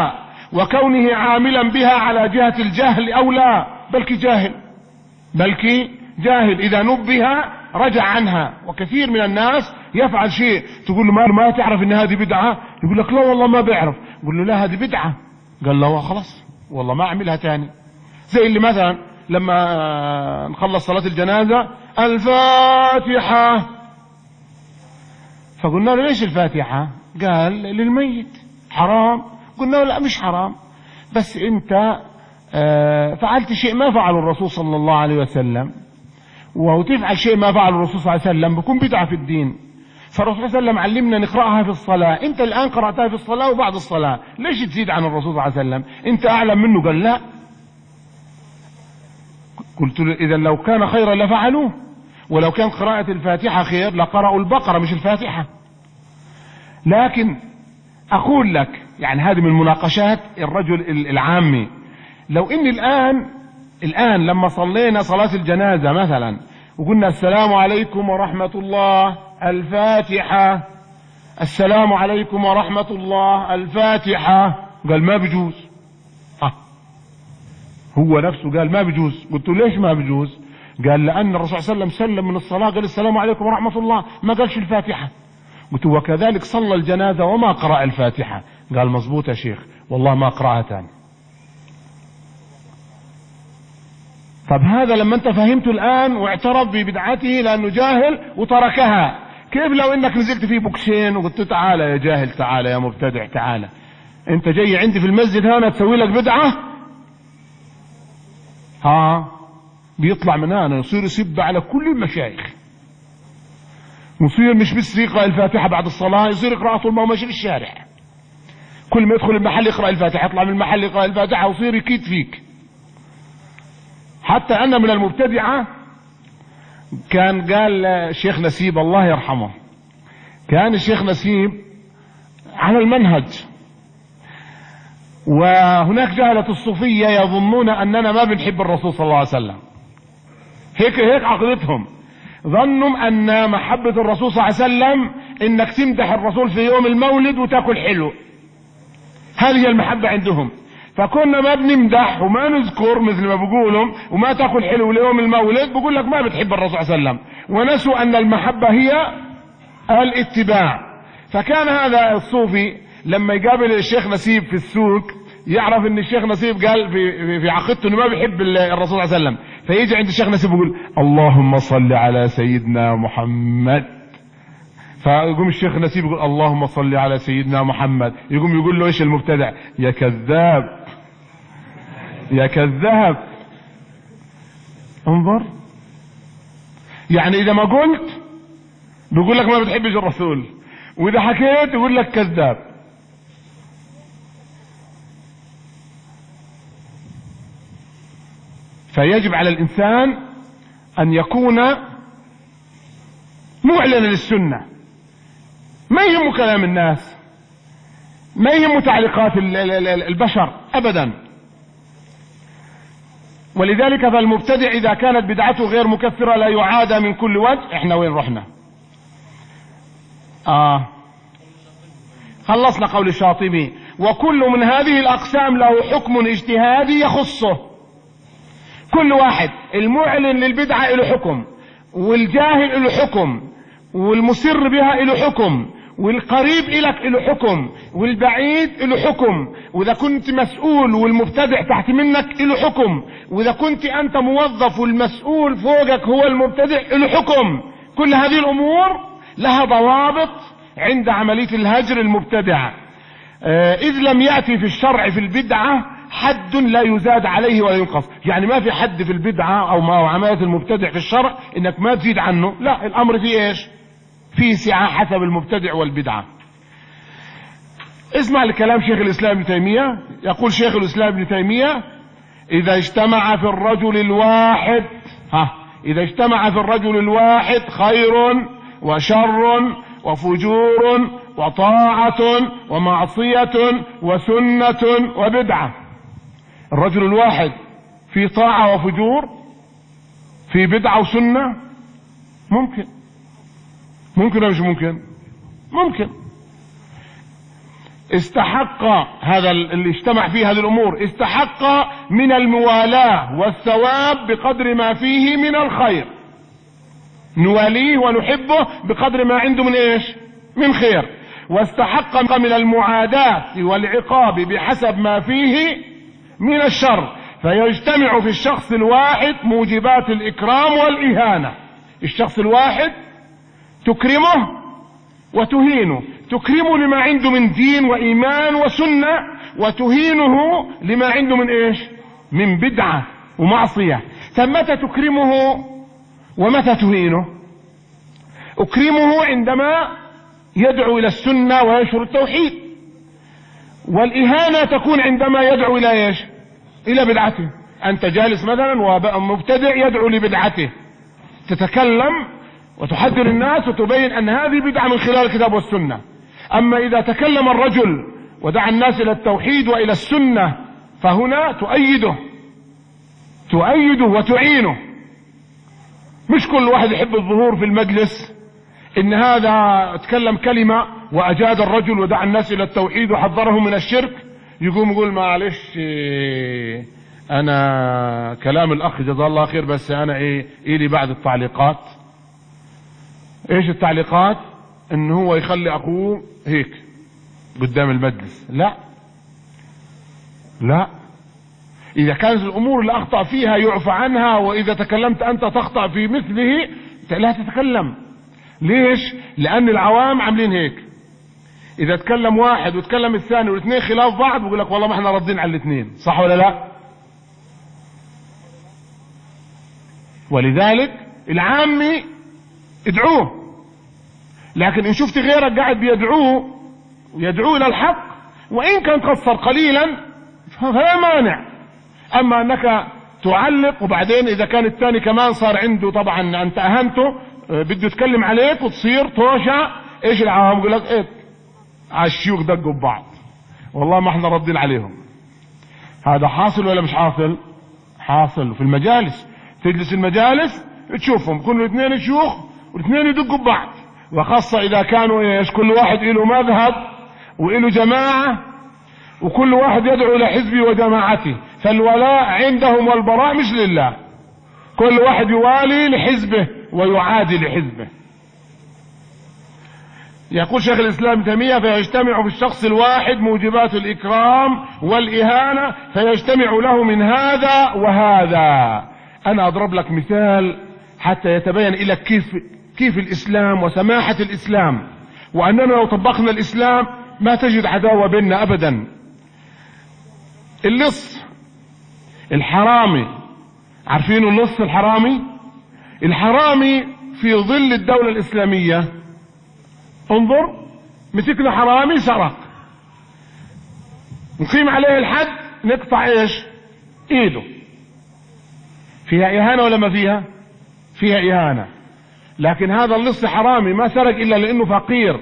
Speaker 2: وكونه عاملا بها على جهة الجهل أو لا، بلكي جاهل بلكي جاهل إذا نبه رجع عنها. وكثير من الناس يفعل شيء تقول له ما, ما تعرف ان هذه بدعة، يقول لك لا والله ما بعرف، يقول له لا هذه بدعة، قال له خلاص والله ما اعملها تاني. زي اللي مثلا لما نخلص صلاة الجنازة الفاتحة، فقلنا له ليش الفاتحة؟ قال للميت حرام. قلنا له لا مش حرام، بس انت فعلت شيء ما فعله الرسول صلى الله عليه وسلم، وتفعل شيء ما فعله الرسول صلى الله عليه وسلم بكون بدعة في الدين. فالرسول صلى الله عليه وسلم علمنا نقرأها في الصلاة، انت الآن قرأتها في الصلاة وبعد الصلاة، ليش تزيد عن الرسول صلى الله عليه وسلم؟ انت أعلم منه. قال لا. قلت له إذا لو كان خيرا لفعلوه، ولو كان قراءة الفاتحة خير لقرأوا البقرة مش الفاتحة. لكن أقول لك يعني هذه من مناقشات الرجل العامي. لو إن الآن الآن لما صلينا صلاة الجنازة مثلا وقلنا السلام عليكم ورحمة الله الفاتحة، السلام عليكم ورحمة الله الفاتحة، قال ما بيجوز. ها هو نفسه قال ما بيجوز. قلت له ليش ما بيجوز؟ قال لأن الرسول صلى الله عليه وسلم سلم من الصلاة قال السلام عليكم ورحمة الله، ما قالش الفاتحة. قلت له وكذلك صلى الجنازة وما قرأ الفاتحة. قال مظبوط يا شيخ والله ما قرأها تاني. طب هذا لما انت فهمته الآن واعترف ببدعته لأنه جاهل وتركها، كيف لو انك نزلت فيه بوكسين وقلت تعالى يا جاهل، تعالى يا مبتدع، تعالى انت جاي عندي في المسجد هنا تسوي لك بدعة؟ ها بيطلع من هنا يصير يسب على كل المشايخ، يصير مش بس يقرأ الفاتحة بعد الصلاة، يصير يقرأ طول ما هو ماشي في الشارع، كل ما يدخل المحل يقرأ الفاتحة، يطلع من المحل يقرأ الفاتحة، ويصير يكيد فيك. حتى أن من المبتدعة كان قال الشيخ نسيب الله يرحمه، كان الشيخ نسيب على المنهج، وهناك جهلة الصوفية يظنون أننا ما بنحب الرسول صلى الله عليه وسلم، هيك هيك عقيدتهم، ظنوا أن محبة الرسول صلى الله عليه وسلم إنك تمدح الرسول في يوم المولد وتأكل حلو، هذه هي المحبة عندهم. فكنا ما بنمدح وما نذكر مثل ما بقولهم وما تأكل حلو ليوم المولد، بقول لك ما بتحب الرسول صلى الله عليه وسلم، ونسوا أن المحبة هي الاتباع. فكان هذا الصوفي لما يقابل الشيخ نسيب في السوق يعرف ان الشيخ نسيب قال في, في عقيدته انه ما بيحب الرسول صلى الله عليه وسلم، فيجي عند الشيخ نسيب يقول اللهم صل على سيدنا محمد، فيقوم الشيخ نسيب يقول اللهم صل على سيدنا محمد، يقوم يقول له ايش المبتدع؟ يا كذاب يا كذاب. انظر، يعني اذا ما قلت بيقول لك ما بتحبش الرسول، واذا حكيت يقول لك كذاب. فيجب على الانسان ان يكون معلنا للسنة، ما يهم كلام الناس، ما يهم تعليقات البشر ابدا. ولذلك فالمبتدع اذا كانت بدعته غير مكفرة لا يعادى من كل وجه. احنا وين رحنا؟ اه خلصنا قول الشاطبي: وكل من هذه الاقسام له حكم اجتهادي يخصه. كل واحد، المعلن للبدعة له حكم، والجاهل له حكم، والمسر بها له حكم، والقريب إلك له حكم، والبعيد له حكم، وإذا كنت مسؤول والمبتدع تحت منك له حكم، وإذا كنت أنت موظف والمسؤول فوقك هو المبتدع له حكم. كل هذه الأمور لها ضوابط عند عملية الهجر المبتدع. آه إذ لم يأتي في الشرع في البدعة حد لا يزاد عليه ولا ينقص، يعني ما في حد في البدعة أو ما هو عملية المبتدع في الشرع إنك ما تزيد عنه، لا، الأمر فيه إيش؟ فيه سعة حسب المبتدع والبدعة. اسمع لكلام شيخ الإسلام ابن تيمية. يقول شيخ الإسلام ابن تيمية: إذا اجتمع في الرجل الواحد ها إذا اجتمع في الرجل الواحد خير وشر وفجور وطاعة ومعصية وسنة وبدعة. الرجل الواحد في طاعة وفجور، في بدعة وسنة، ممكن ممكن ولا مش ممكن؟ ممكن. استحق هذا اللي اجتمع فيه هذه الأمور استحق من الموالاة والثواب بقدر ما فيه من الخير، نواليه ونحبه بقدر ما عنده من ايش؟ من خير. واستحق من المعاداة والعقاب بحسب ما فيه من الشر، فيجتمع في الشخص الواحد موجبات الإكرام والإهانة. الشخص الواحد تكرمه وتهينه، تكرمه لما عنده من دين وإيمان وسنة، وتهينه لما عنده من ايش؟ من بدعة ومعصية. فمتى تكرمه ومتى تهينه؟ أكرمه عندما يدعو إلى السنة وينشر التوحيد، والإهانة تكون عندما يدعو إلى ايش؟ إلى بدعته. أنت جالس مثلا ومبتدع يدعو لبدعته، تتكلم وتحذر الناس وتبين أن هذه بدعة من خلال الكتاب والسنة. أما إذا تكلم الرجل ودعا الناس إلى التوحيد وإلى السنة فهنا تؤيده تؤيده وتعينه. مش كل واحد يحب الظهور في المجلس إن هذا تكلم كلمة وأجاد الرجل ودعا الناس إلى التوحيد وحذرهم من الشرك، يقوم يقول معلش أنا كلام الأخ جزاه الله خير بس أنا إيه إلي بعد التعليقات. إيش التعليقات؟ إن هو يخلي أخوه هيك قدام المجلس. لا لا، إذا كانت الأمور اللي أخطأ فيها يعفى عنها، وإذا تكلمت أنت تخطأ في مثله لا تتكلم. ليش؟ لأن العوام عاملين هيك، إذا تكلم واحد وتكلم الثاني والاثنين خلاف بعض بيقول لك والله ما احنا ردين على الاثنين، صح ولا لا؟ ولذلك العامي ادعوه، لكن إن شفت غيرك قاعد بيدعوه ويدعوه إلى الحق وإن كان قصر قليلا فلا مانع. أما أنك تعلق وبعدين إذا كان الثاني كمان صار عنده طبعا أنت أهنته بده يتكلم عليك وتصير طوشة، إيش العوام يقول لك إيه الشيوخ دقوا ببعض والله ما احنا ردين عليهم. هذا حاصل ولا مش حاصل؟ حاصل في المجالس. تجلس المجالس تشوفهم كل اثنين شيوخ والاثنين يدقوا ببعض، وخاصة إذا كانوا إيش كل واحد له مذهب وله جماعة وكل واحد يدعو إلى حزبه وجماعته، فالولاء عندهم والبراء مش لله، كل واحد يوالي لحزبه ويعادي لحزبه. يقول شيخ الإسلام تيمية فيجتمع في الشخص الواحد موجبات الإكرام والإهانة، فيجتمع له من هذا وهذا. أنا أضرب لك مثال حتى يتبين إلى كيف كيف الإسلام وسماحة الإسلام، وأننا لو طبقنا الإسلام ما تجد عداوة بيننا أبدا. اللص الحرامي، عارفين اللص الحرامي؟ الحرامي في ظل الدولة الإسلامية، انظر مسكنا حرامي سرق، نقيم عليه الحد نقطع ايش؟ ايده. فيها اهانة ولا ما فيها؟ فيها اهانة. لكن هذا اللص حرامي ما سرق الا لانه فقير،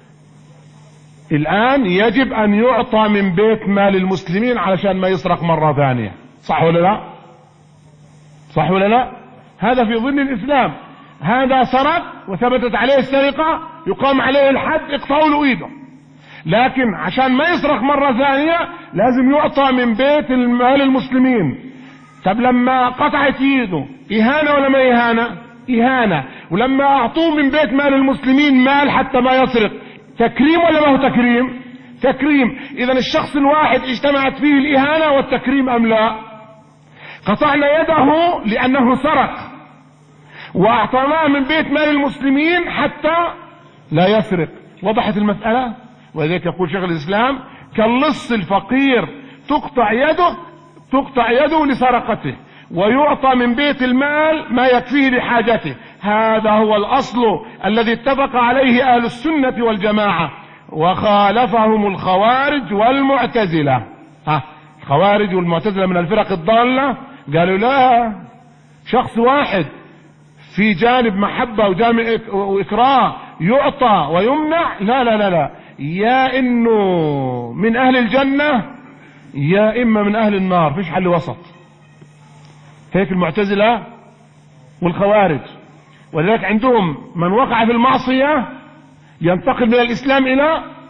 Speaker 2: الان يجب ان يعطى من بيت مال المسلمين علشان ما يسرق مرة ثانية، صح ولا لا؟ صح ولا لا؟ هذا في ظل الاسلام. هذا سرق وثبتت عليه السرقة يقام عليه الحد اقطعوا له ايده، لكن عشان ما يسرق مرة ثانية لازم يعطى من بيت المال المسلمين. طب لما قطعت ايده اهانة ولا ما اهانة؟ اهانة. ولما اعطوه من بيت مال المسلمين مال حتى ما يسرق تكريم ولا ما هو تكريم؟ تكريم. اذا الشخص الواحد اجتمعت فيه الاهانة والتكريم ام لا؟ قطعنا يده لانه سرق واعطيناه من بيت مال المسلمين حتى لا يسرق. وضحت المسألة؟ ولذلك يقول شيخ الإسلام كاللص الفقير تقطع يده تقطع يده لسرقته ويعطى من بيت المال ما يكفيه لحاجته. هذا هو الأصل الذي اتفق عليه أهل السنة والجماعة، وخالفهم الخوارج والمعتزلة. ها الخوارج والمعتزلة من الفرق الضالة قالوا لا، شخص واحد في جانب محبة وجانب وإكراه يعطى ويمنع، لا لا لا لا، يا إنه من أهل الجنة يا إما من أهل النار، فيش حل وسط. هيك المعتزلة والخوارج. ولذلك عندهم من وقع في المعصية ينتقل من الإسلام إلى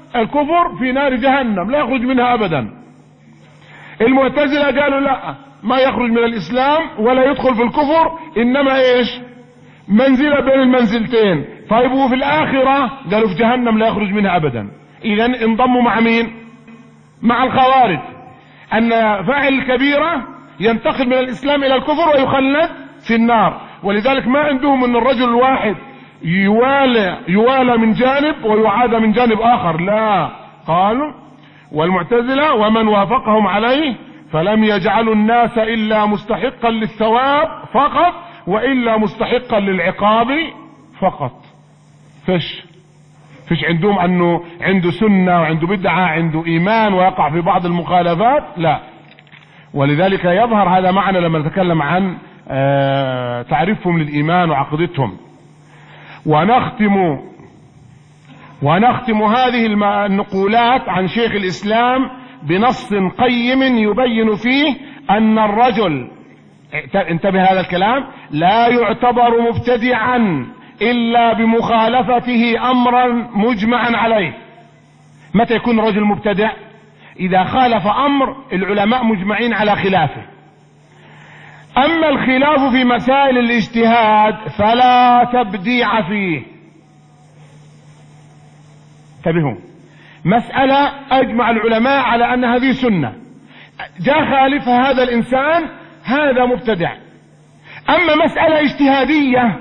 Speaker 2: الكفر في نار جهنم لا يخرج منها أبدا. المعتزلة قالوا لا، ما يخرج من الإسلام ولا يدخل في الكفر، إنما إيش؟ منزلة بين المنزلتين. طيب وفي الآخرة؟ قالوا في جهنم لا يخرج منها أبدا. إذن انضموا مع مين؟ مع الخوارج، أن فاعل الكبيرة ينتقل من الإسلام إلى الكفر ويخلد في النار. ولذلك ما عندهم أن الرجل الواحد يوالى يوالى من جانب ويعاد من جانب آخر، لا، قالوا والمعتزلة ومن وافقهم عليه فلم يجعلوا الناس إلا مستحقا للثواب فقط وإلا مستحقا للعقاب فقط. فش فيش عندهم أنه عنده سنة وعنده بدعة، عنده إيمان ويقع في بعض المخالفات، لا. ولذلك يظهر هذا معنا لما نتكلم عن تعريفهم للإيمان وعقيدتهم. ونختم ونختم هذه النقولات عن شيخ الإسلام بنص قيم يبين فيه أن الرجل، انتبه هذا الكلام، لا يعتبر مبتدعا إلا بمخالفته أمرا مجمعا عليه. متى يكون الرجل مبتدع؟ إذا خالف أمر العلماء مجمعين على خلافه. أما الخلاف في مسائل الاجتهاد فلا تبديع فيه. انتبهوا، مسألة أجمع العلماء على أن هذه سنة، جاء خالفها هذا الإنسان، هذا مبتدع. أما مسألة اجتهادية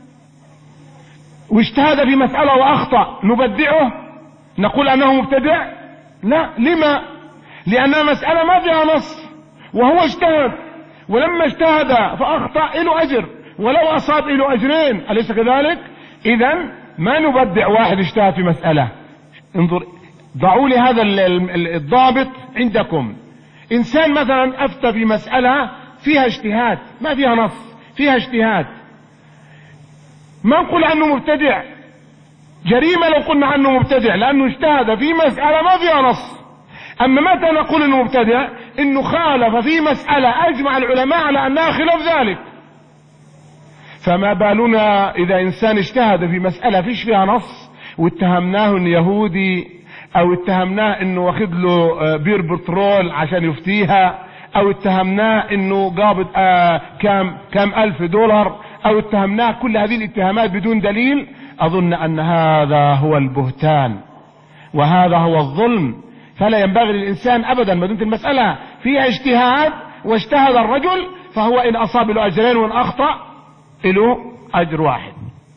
Speaker 2: واجتهد في مسألة وأخطأ، نبدعه؟ نقول أنه مبتدع؟ لا. لما؟ لأنها مسألة ما فيها نص وهو اجتهد، ولما اجتهد فأخطأ له أجر، ولو أصاب له أجرين، أليس كذلك؟ إذن ما نبدع واحد اجتهد في مسألة. انظر، ضعوا لي هذا الضابط عندكم. إنسان مثلا أفتى في مسألة فيها اجتهاد، ما فيها نص، فيها اجتهاد، ما نقول عنه مبتدع، جريمة لو قلنا عنه مبتدع، لأنه اجتهد في مسألة ما فيها نص. أما متى نقول أنه مبتدع؟ إنه خالف في مسألة أجمع العلماء على أنها خلاف ذلك. فما بالنا إذا إنسان اجتهد في مسألة فيش فيها نص واتهمناه إنه يهودي، أو اتهمناه إنه واخد له بير بترول عشان يفتيها، أو اتهمناه إنه قابض آه كام كام ألف دولار، أو اتهمناه كل هذه الاتهامات بدون دليل. أظن أن هذا هو البهتان وهذا هو الظلم. فلا ينبغي للإنسان أبدا، ما دمت المسألة فيها اجتهاد واجتهد الرجل فهو إن أصاب له أجرين وإن أخطأ له أجر واحد.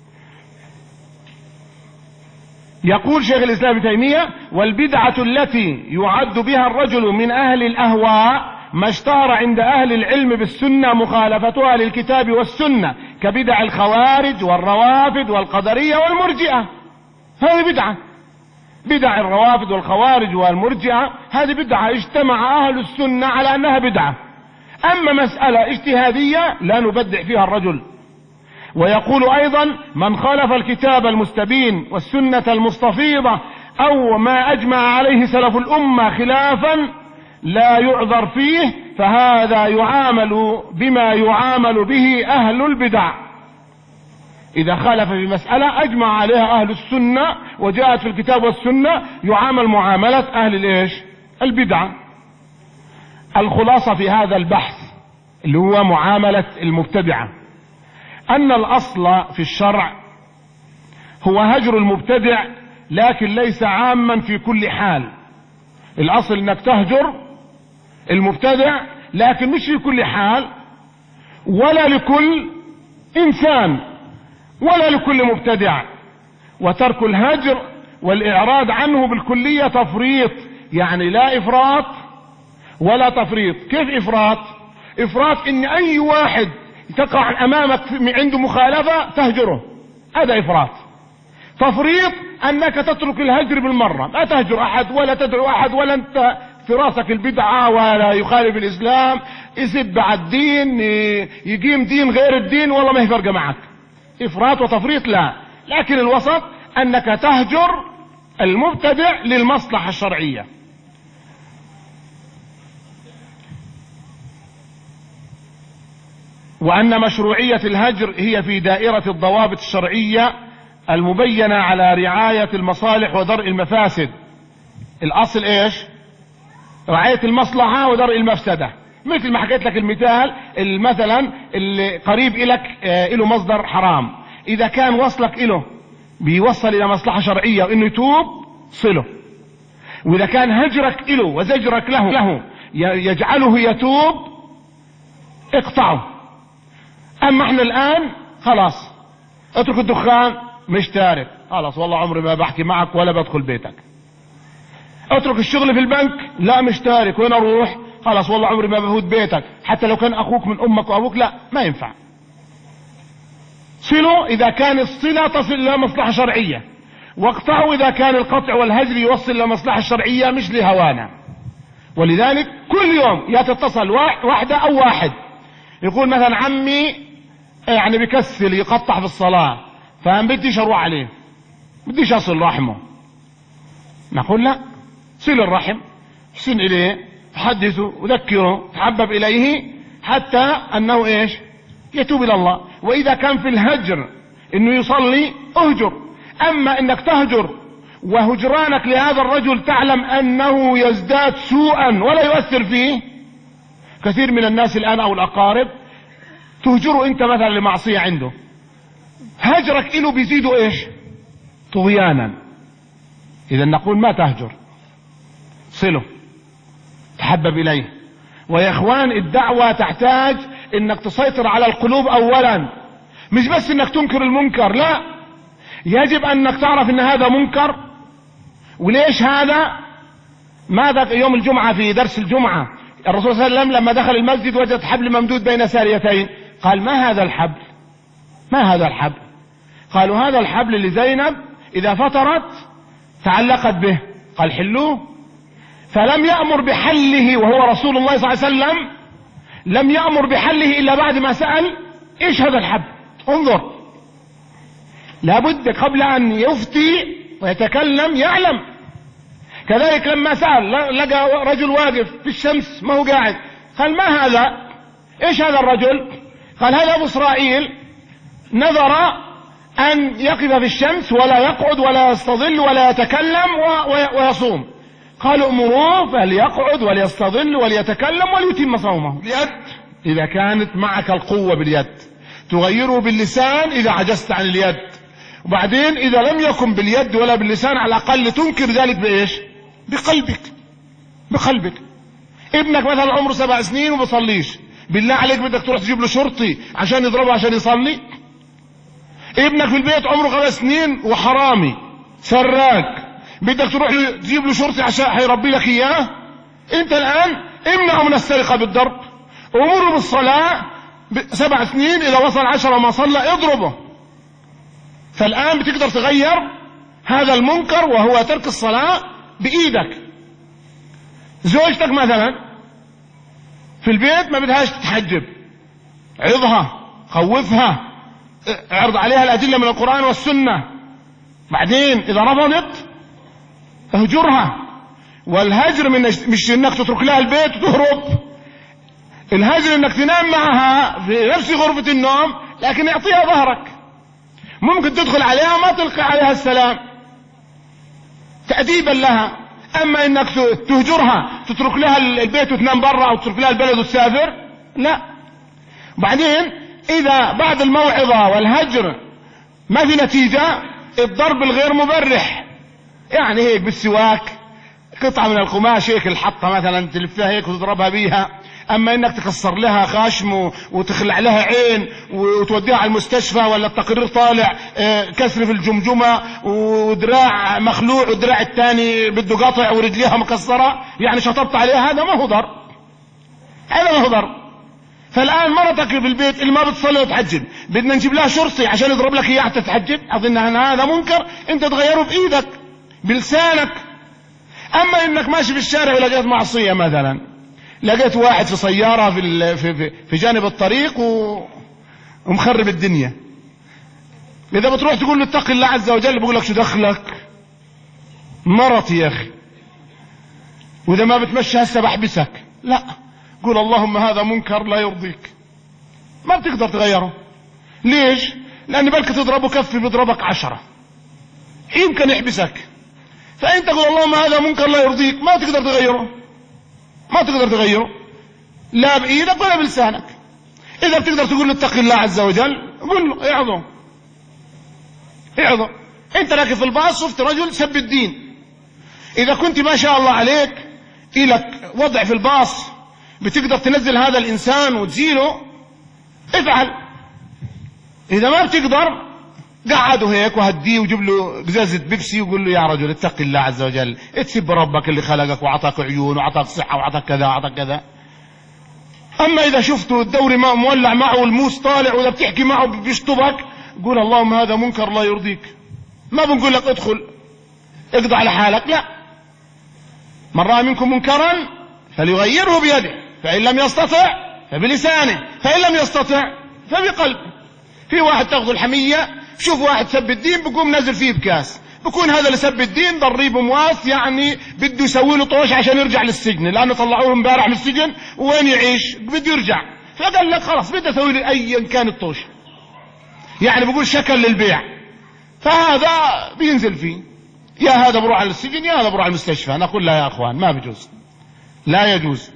Speaker 2: يقول شيخ الإسلام ابن تيمية: والبدعة التي يعد بها الرجل من أهل الأهواء ما اشتهر عند أهل العلم بالسنة مخالفتها للكتاب والسنة، كبدع الخوارج والروافد والقدرية والمرجئة. هذه بدعة، بدع الروافد والخوارج والمرجئة هذه بدعة اجتمع أهل السنة على أنها بدعة. أما مسألة اجتهادية لا نبدع فيها الرجل. ويقول أيضا: من خالف الكتاب المستبين والسنة المستفيضة أو ما أجمع عليه سلف الأمة خلافا لا يعذر فيه، فهذا يعامل بما يعامل به أهل البدع. إذا خالف في مسألة أجمع عليها أهل السنة وجاءت في الكتاب والسنة يعامل معاملة أهل الإيش؟ البدعة. الخلاصة في هذا البحث اللي هو معاملة المبتدعة أن الأصل في الشرع هو هجر المبتدع، لكن ليس عاما في كل حال. الأصل أنك تهجر المبتدع، لكن مش في كل حال ولا لكل إنسان ولا لكل مبتدع. وترك الهجر والإعراض عنه بالكلية تفريط، يعني لا إفراط ولا تفريط. كيف إفراط؟ إفراط إن أي واحد تقع أمامك عنده مخالفة تهجره، هذا إفراط. تفريط أنك تترك الهجر بالمرة، لا تهجر أحد ولا تدعو أحد، ولا أنت في راسك البدعة ولا يخالف الإسلام، يسب على الدين، يقيم دين غير الدين، والله ما هي فرقة معك. إفراط وتفريط لا، لكن الوسط أنك تهجر المبتدع للمصلحة الشرعية. وأن مشروعية الهجر هي في دائرة الضوابط الشرعية المبينة على رعاية المصالح ودرء المفاسد، الاصل ايش؟ رعاية المصلحة ودرء المفسدة. مثل ما حكيت لك المثال، مثلا اللي قريب الك اه له مصدر حرام، اذا كان وصلك له بيوصل الى مصلحة شرعية وانه يتوب صله، واذا كان هجرك له وزجرك له له يجعله يتوب اقطعه. اما احنا الان خلاص اترك الدخان، مش تارك، خلاص والله عمري ما بحكي معك ولا بدخل بيتك. اترك الشغل في البنك، لا مش تارك، وين اروح؟ خلاص والله عمري ما بفوت بيتك، حتى لو كان اخوك من امك وابوك، لا ما ينفع. صله اذا كان الصلة تصل الى مصلحة شرعية، واقطعه اذا كان القطع والهجر يوصل الى مصلحة شرعية مش لهوانا. ولذلك كل يوم يا تتصل واحدة او واحد يقول مثلا عمي يعني بكسل يقطع في الصلاة، فأنا بديش اروح عليه، بديش اصل رحمه، نقول لا، صل الرحم، احسن اليه، تحدثه وذكره، تحبب اليه حتى انه ايش؟ يتوب الى الله. واذا كان في الهجر انه يصلي اهجر. اما انك تهجر وهجرانك لهذا الرجل تعلم انه يزداد سوءا ولا يؤثر فيه، كثير من الناس الان او الاقارب تهجره انت مثلا لمعصية عنده، هجرك له بيزيدوا ايش؟ طغيانا. اذا نقول ما تهجر، صله، تحبب اليه. ويا اخوان الدعوة تحتاج انك تسيطر على القلوب اولا، مش بس انك تنكر المنكر، لا، يجب انك تعرف ان هذا منكر. وليش هذا؟ ماذا يوم الجمعة في درس الجمعة الرسول صلى الله عليه وسلم لما دخل المسجد وجد حبل ممدود بين ساريتين، قال ما هذا الحبل؟ ما هذا الحبل؟ قالوا هذا الحبل لزينب اذا فطرت تعلقت به، قال حلوه. فلم يأمر بحله وهو رسول الله صلى الله عليه وسلم، لم يأمر بحله الا بعد ما سأل ايش هذا الحبل؟ انظر، لابد قبل ان يفتي ويتكلم يعلم. كذلك لما سأل لقى رجل واقف في الشمس ما هو قاعد، قال ما هذا؟ ايش هذا الرجل؟ قال هذا ابو اسرائيل نذر ان يقف في الشمس ولا يقعد ولا يستظل ولا يتكلم ويصوم. قالوا امروه فليقعد وليستظل وليتكلم وليتم صومه. اليد اذا كانت معك القوة باليد، تغيره باللسان اذا عجزت عن اليد، وبعدين اذا لم يكن باليد ولا باللسان على الاقل تنكر ذلك بايش؟ بقلبك. بقلبك. ابنك مثلا عمره سبع سنين وبصليش، بالله عليك بدك تروح تجيب له شرطي عشان يضربه عشان يصلي؟ ابنك في البيت عمره خمس سنين وحرامي سراق، بدك تروح تجيب له شرطي عشان هيربي لك اياه؟ انت الان امنعه من السرقة بالضرب، امره بالصلاة سبع سنين اذا وصل عشرة وما صلى اضربه. فالان بتقدر تغير هذا المنكر وهو ترك الصلاة بايدك. زوجتك مثلا في البيت ما بدهاش تتحجب، عظها، خوفها، اعرض عليها الادلة من القرآن والسنة. بعدين اذا رفضت اهجرها. والهجر من مش انك تترك لها البيت وتهرب، الهجر انك تنام معها في نفس غرفة النوم لكن اعطيها ظهرك. ممكن تدخل عليها ما تلقي عليها السلام تأديبا لها. اما انك تهجرها تترك لها البيت وتنام برا او تترك لها البلد وتسافر، لا. بعدين اذا بعد الموعظة والهجر ما في نتيجة، الضرب الغير مبرح، يعني هيك بالسواك قطعة من القماش هيك الحطة مثلا تلفها هيك وتضربها بيها. اما انك تكسر لها خشم وتخلع لها عين وتوديها على المستشفى ولا التقرير طالع كسر في الجمجمة ودراع مخلوع والدراع الثاني بده قطع ورجليها مكسرة، يعني شطبت عليها، هذا ما هو ضرب، هذا ما هو ضرب. فالان مرتك في البيت اللي ما بتصلي وتحجب بدنا نجيب لها شرطي عشان يضرب لك اياه حتى تحجب؟ اظن هذا منكر انت تغيره بايدك بلسانك. اما انك ماشي في الشارع ولقيت معصية مثلا، لقيت واحد في سيارة في في في جانب الطريق و... ومخرب الدنيا، اذا بتروح تقول له اتق الله عز وجل بقول لك شو دخلك؟ مرتي يا اخي، واذا ما بتمشي هسه بحبسك. لا، قول اللهم هذا منكر لا يرضيك، ما بتقدر تغيره. ليش؟ لان بلك تضربه كفي بيضربك عشرة، يمكن يحبسك. فأنت تقول اللهم هذا منكر لا يرضيك، ما تقدر تغيره، ما تقدر تغيره لا بإيدك ولا بلسانك. إذا بتقدر تقول له اتق الله عز وجل، قل له اعظم اعظم. انت راكب في الباص شفت رجل سب الدين، اذا كنت ما شاء الله عليك إلك وضع في الباص بتقدر تنزل هذا الانسان وتزيله، افعل. اذا ما بتقدر قعده هيك وهديه وجيب له قزازة بيبسي وقول له يا رجل اتق الله عز وجل، اتسب ربك اللي خلقك وعطاك عيون وعطاك صحة وعطاك كذا وعطاك كذا. اما اذا شفته الدوري ما مولع معه والموس طالع واذا بتحكي معه بيشطبك، قول اللهم هذا منكر لا يرضيك. ما بنقول لك ادخل اقضي على حالك، لا. من رأى منكم منكرا فليغيره بيده، فإن لم يستطع فبلسانه، فإن لم يستطع فبقلبه. في واحد تاخذ الحمية، شوف واحد سب الدين بقوم نزل فيه بكاس، بكون هذا اللي سب الدين ضريب مواس، يعني بده يسوي له طوش عشان يرجع للسجن، لأنه طلعوه امبارح من السجن وين يعيش؟ بده يرجع، فقال لك خلاص بدي اسوي له ايا كان الطوش، يعني بقول شكل للبيع، فهذا بينزل فيه. يا هذا بروح على السجن يا هذا بروح على المستشفى. نقول لا يا اخوان، ما بيجوز، لا يجوز.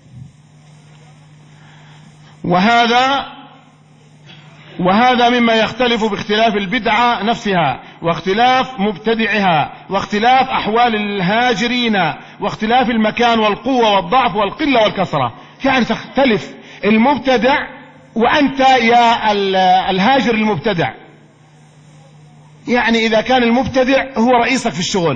Speaker 2: وهذا وهذا مما يختلف باختلاف البدعة نفسها، واختلاف مبتدعها، واختلاف أحوال الهاجرين، واختلاف المكان والقوة والضعف والقلة والكثرة. يعني تختلف المبتدع وأنت يا الهاجر المبتدع. يعني إذا كان المبتدع هو رئيسك في الشغل،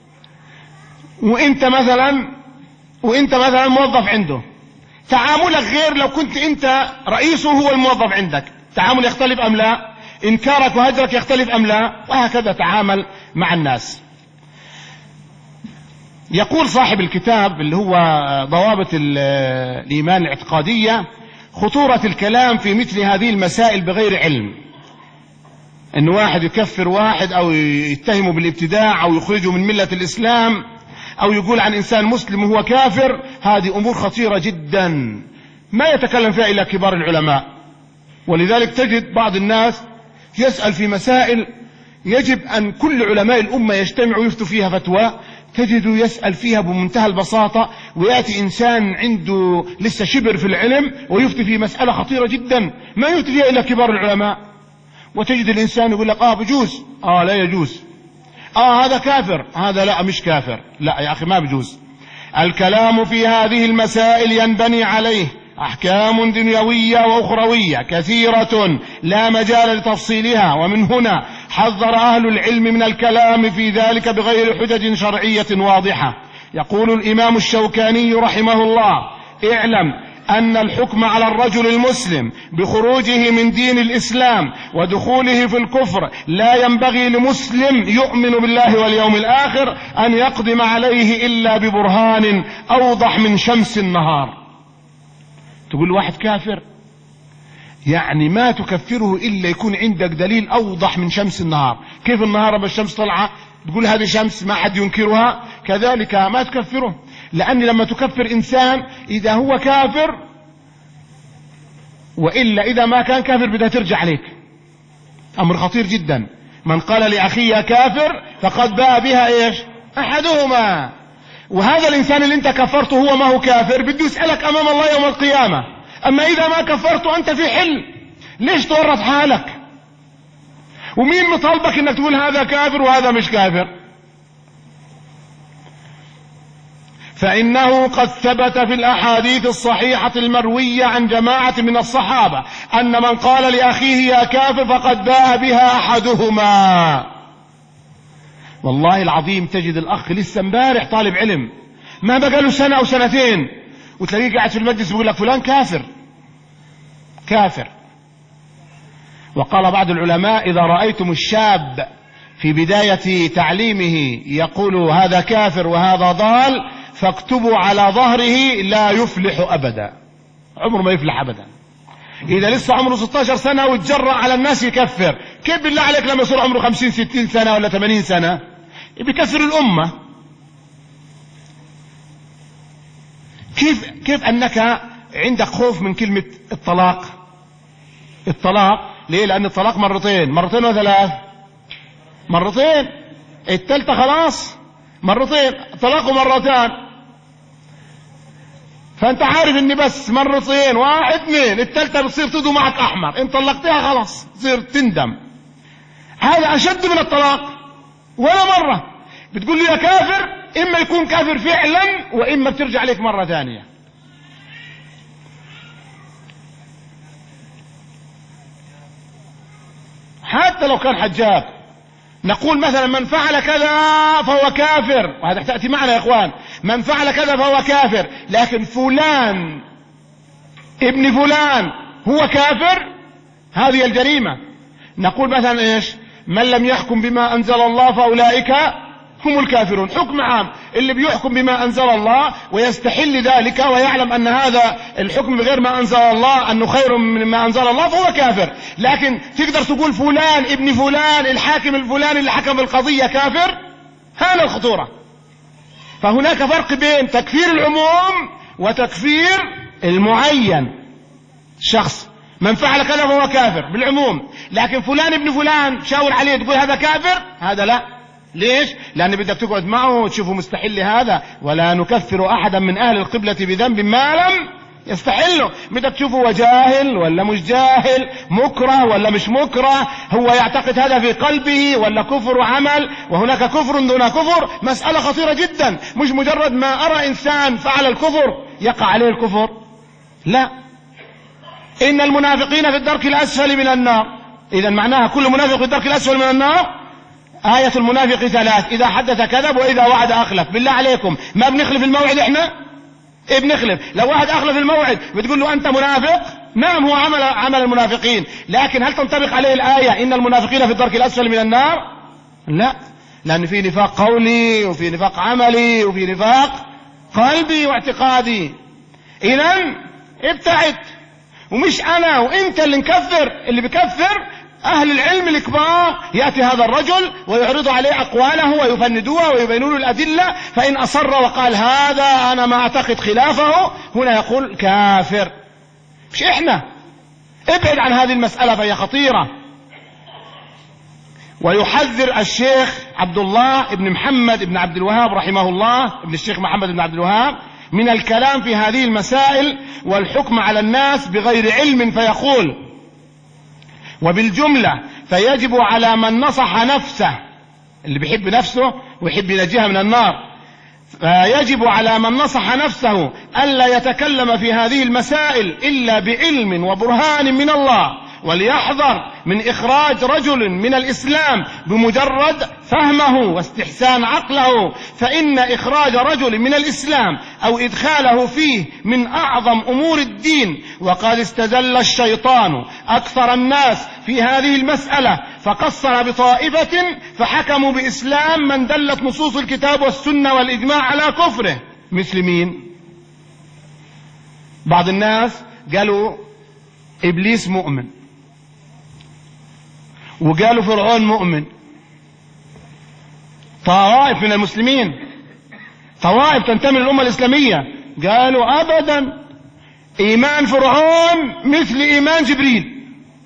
Speaker 2: وأنت مثلا وأنت مثلا موظف عنده، تعاملك غير لو كنت أنت رئيسه هو الموظف عندك، تعامل يختلف أم لا؟ إنكارك وهجرك يختلف أم لا؟ وهكذا تعامل مع الناس. يقول صاحب الكتاب اللي هو ضوابط الإيمان الاعتقادية: خطورة الكلام في مثل هذه المسائل بغير علم، إن واحد يكفر واحد أو يتهمه بالابتداع أو يخرجه من ملة الإسلام أو يقول عن إنسان مسلم وهو كافر، هذه أمور خطيرة جدا ما يتكلم فيها إلا كبار العلماء. ولذلك تجد بعض الناس يسأل في مسائل يجب أن كل علماء الأمة يجتمعوا ويفتوا فيها فتوى، تجده يسأل فيها بمنتهى البساطة، ويأتي إنسان عنده لسه شبر في العلم ويفتي في مسألة خطيرة جدا ما يفتي فيها إلا كبار العلماء. وتجد الإنسان يقول لك آه بجوز، آه لا يجوز، آه هذا كافر، هذا لا مش كافر، لا يا أخي ما بجوز. الكلام في هذه المسائل ينبني عليه أحكام دنيوية وأخروية كثيرة لا مجال لتفصيلها، ومن هنا حذر أهل العلم من الكلام في ذلك بغير حجج شرعية واضحة. يقول الإمام الشوكاني رحمه الله: اعلم أن الحكم على الرجل المسلم بخروجه من دين الإسلام ودخوله في الكفر لا ينبغي لمسلم يؤمن بالله واليوم الآخر أن يقدم عليه إلا ببرهان أوضح من شمس النهار. تقول واحد كافر، يعني ما تكفره إلا يكون عندك دليل أوضح من شمس النهار. كيف النهار أما الشمس طلعة تقول هذه شمس ما حد ينكرها، كذلك ما تكفره، لأن لما تكفر إنسان إذا هو كافر، وإلا إذا ما كان كافر بدها ترجع عليك. أمر خطير جدا. من قال لأخيه يا كافر فقد باء بها إيش؟ أحدهما. وهذا الإنسان اللي أنت كفرته هو ما هو كافر بده يسألك أمام الله يوم القيامة. أما إذا ما كفرته أنت في حل، ليش تورط حالك؟ ومين مطالبك إنك تقول هذا كافر وهذا مش كافر؟ فإنه قد ثبت في الأحاديث الصحيحة المروية عن جماعة من الصحابة أن من قال لأخيه يا كافر فقد باء بها أحدهما. والله العظيم تجد الأخ لسه امبارح طالب علم ما بقى له سنة أو سنتين وتلاقيه قاعد في المجلس بيقول لك فلان كافر كافر. وقال بعض العلماء: إذا رأيتم الشاب في بداية تعليمه يقول هذا كافر وهذا ضال فاكتبوا على ظهره لا يفلح أبدا، عمره ما يفلح أبدا. إذا لسه عمره ستة عشر سنة ويتجرأ على الناس يكفر، كيف بالله عليك لما يصير عمره خمسين ستين سنة ولا ثمانين سنة بيكفر الأمة؟ كيف كيف أنك عندك خوف من كلمة الطلاق؟ الطلاق ليه؟ لأن الطلاق مرتين، مرتين وثلاث مرتين، الثالثة خلاص مرتين، طلقوا مرتان، فانت عارف ان بس مرتين واحد اثنين، الثالثه بتصير تدو معك احمر، ان طلقتها خلاص تصير تندم. هذا اشد من الطلاق. ولا مره بتقول لي يا كافر، اما يكون كافر فعلا واما بترجع عليك مره ثانيه. حتى لو كان حجاب نقول مثلا من فعل كذا فهو كافر، وهذا تأتي معنا يا اخوان، من فعل كذا فهو كافر، لكن فلان ابن فلان هو كافر، هذه الجريمة. نقول مثلا ايش؟ من لم يحكم بما انزل الله فاولئك هم الكافرون. حكم عام، اللي بيحكم بما انزل الله ويستحل ذلك ويعلم ان هذا الحكم بغير ما انزل الله انه خير مما انزل الله فهو كافر. لكن تقدر تقول فلان ابن فلان الحاكم الفلاني اللي حكم القضية كافر؟ هذا الخطورة. فهناك فرق بين تكفير العموم وتكفير المعين. شخص من فعل كذا فهو كافر بالعموم، لكن فلان ابن فلان شاور عليه تقول هذا كافر، هذا لا. ليش؟ لأن بدك تقعد معه وتشوفه مستحل هذا، ولا نكفر أحدا من أهل القبلة بذنب ما لم يستحله. بدك تشوفه وجاهل ولا مش جاهل، مكره ولا مش مكره، هو يعتقد هذا في قلبه ولا كفر وعمل، وهناك كفر دون كفر. مسألة خطيرة جدا، مش مجرد ما أرى إنسان فعل الكفر يقع عليه الكفر، لا. إن المنافقين في الدرك الأسفل من النار، إذا معناها كل منافق في الدرك الأسفل من النار. آية المنافق ثلاث: إذا حدث كذب وإذا وعد أخلف. بالله عليكم ما بنخلف الموعد إحنا؟ إيه بنخلف. لو واحد أخلف الموعد بتقول له أنت منافق؟ نعم، هو عمل عمل المنافقين، لكن هل تنطبق عليه الآية إن المنافقين في الدرك الأسفل من النار؟ لا، لأن في نفاق قولي وفي نفاق عملي وفي نفاق قلبي واعتقادي. إذن ابتعد، ومش أنا وإنت اللي نكفر، اللي بكفر أهل العلم الكبار. يأتي هذا الرجل ويعرض عليه أقواله ويفندوها ويبينون الأدلة، فإن أصر وقال هذا أنا ما أعتقد خلافه، هنا يقول كافر. مش إحنا. ابعد عن هذه المسألة فهي خطيرة. ويحذر الشيخ عبد الله بن محمد بن عبد الوهاب رحمه الله، ابن الشيخ محمد بن عبد الوهاب، من الكلام في هذه المسائل والحكم على الناس بغير علم، فيقول: وبالجملة فيجب على من نصح نفسه، اللي بيحب نفسه ويحب ينجيها من النار، فيجب على من نصح نفسه ألا يتكلم في هذه المسائل إلا بعلم وبرهان من الله، وليحذر من إخراج رجل من الإسلام بمجرد فهمه واستحسان عقله، فإن إخراج رجل من الإسلام أو إدخاله فيه من أعظم أمور الدين. وقد استدل الشيطان أكثر الناس في هذه المسألة فقصر بطائفة فحكموا بإسلام من دلت نصوص الكتاب والسنة والإجماع على كفره. مثل مين؟ بعض الناس قالوا إبليس مؤمن، وقالوا فرعون مؤمن. طوائف من المسلمين، طوائف تنتمي للأمة الإسلامية، قالوا أبدا إيمان فرعون مثل إيمان جبريل.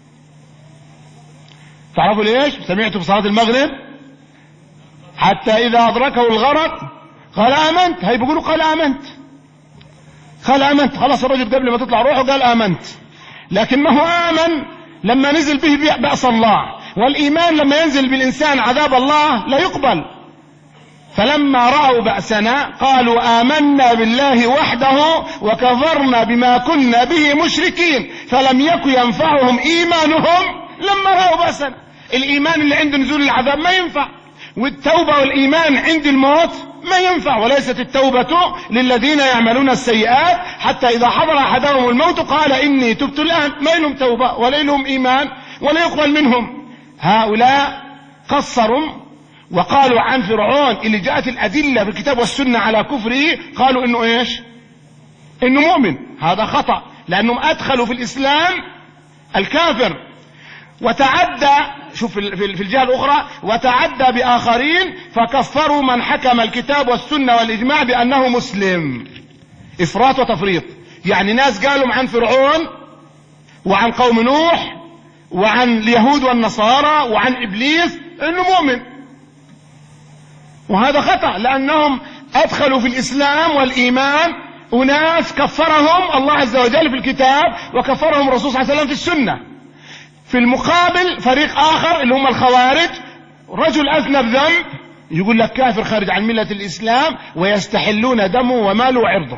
Speaker 2: تعرفوا ليش؟ سمعتوا في صلاة المغرب حتى إذا أدركه الغرق قال آمنت. هاي بيقولوا قال آمنت، قال آمنت. خلاص الرجل قبل ما تطلع روحه قال آمنت، لكن ما هو آمن لما نزل به بأس الله، والإيمان لما ينزل بالإنسان عذاب الله لا يقبل. فلما رأوا بأسنا قالوا آمنا بالله وحده وكفرنا بما كنا به مشركين، فلم يكن ينفعهم إيمانهم لما رأوا بأسنا. الإيمان اللي عند نزول العذاب ما ينفع، والتوبة والإيمان عند الموت ما ينفع. وليست التوبة للذين يعملون السيئات حتى إذا حضر أحدهم الموت قال إني تبت الآن. ما لهم توبة ولا لهم إيمان ولا يقبل منهم. هؤلاء قصروا وقالوا عن فرعون اللي جاءت الأدلة في الكتاب والسنة على كفره، قالوا إنه إيش؟ إنه مؤمن. هذا خطأ، لأنهم أدخلوا في الإسلام الكافر، وتعدى، شوف في الجهة الأخرى، وتعدى بآخرين فكفروا من حكم الكتاب والسنة والإجماع بأنه مسلم. إفراط وتفريط. يعني ناس قالوا عن فرعون وعن قوم نوح وعن اليهود والنصارى وعن إبليس إنه مؤمن، وهذا خطأ، لأنهم أدخلوا في الإسلام والإيمان أناس كفرهم الله عز وجل في الكتاب وكفرهم الرسول صلى الله عليه وسلم في السنة. في المقابل فريق آخر اللي هم الخوارج، رجل أذنب ذنب يقول لك كافر خارج عن ملة الإسلام، ويستحلون دمه وماله وعرضه.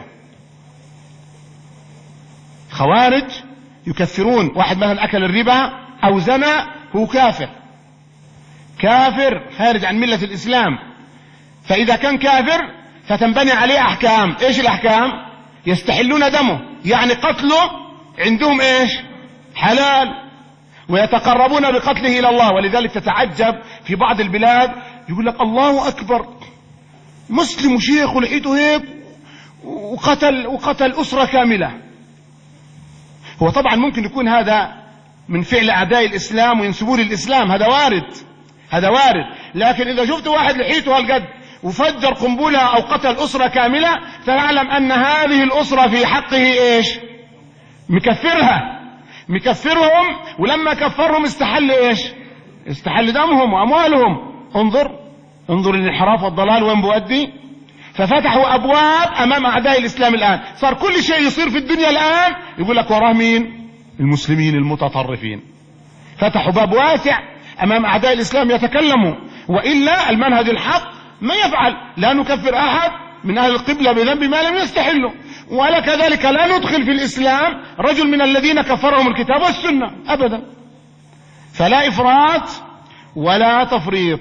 Speaker 2: خوارج يكفرون واحد مثلا أكل الربا أو زنى، هو كافر، كافر خارج عن ملة الإسلام. فإذا كان كافر فتنبني عليه أحكام. إيش الأحكام؟ يستحلون دمه، يعني قتله عندهم إيش؟ حلال، ويتقربون بقتله إلى الله. ولذلك تتعجب في بعض البلاد يقول لك الله أكبر، مسلم وشيخ ولحيته هيك وقتل وقتل أسرة كاملة. هو طبعا ممكن يكون هذا من فعل أعداء الإسلام وينسبون للإسلام، هذا وارد، هذا وارد. لكن إذا شفت واحد لحيته هالقد وفجر قنبلة أو قتل أسرة كاملة، فنعلم أن هذه الأسرة في حقه إيش؟ مكفرها، مكفرهم. ولما كفرهم استحل إيش؟ استحل دمهم وأموالهم. انظر انظر الانحراف والضلال وين بودي. ففتحوا أبواب أمام أعداء الإسلام. الآن صار كل شيء يصير في الدنيا الآن يقول لك وراه مين؟ المسلمين المتطرفين. فتحوا باب واسع أمام أعداء الإسلام يتكلموا، وإلا المنهج الحق ما يفعل. لا نكفر أحد من أهل القبلة بذنب ما لم يستحله، ولا كذلك لا ندخل في الإسلام رجل من الذين كفرهم الكتاب والسنة أبدا. فلا إفراط ولا تفريط.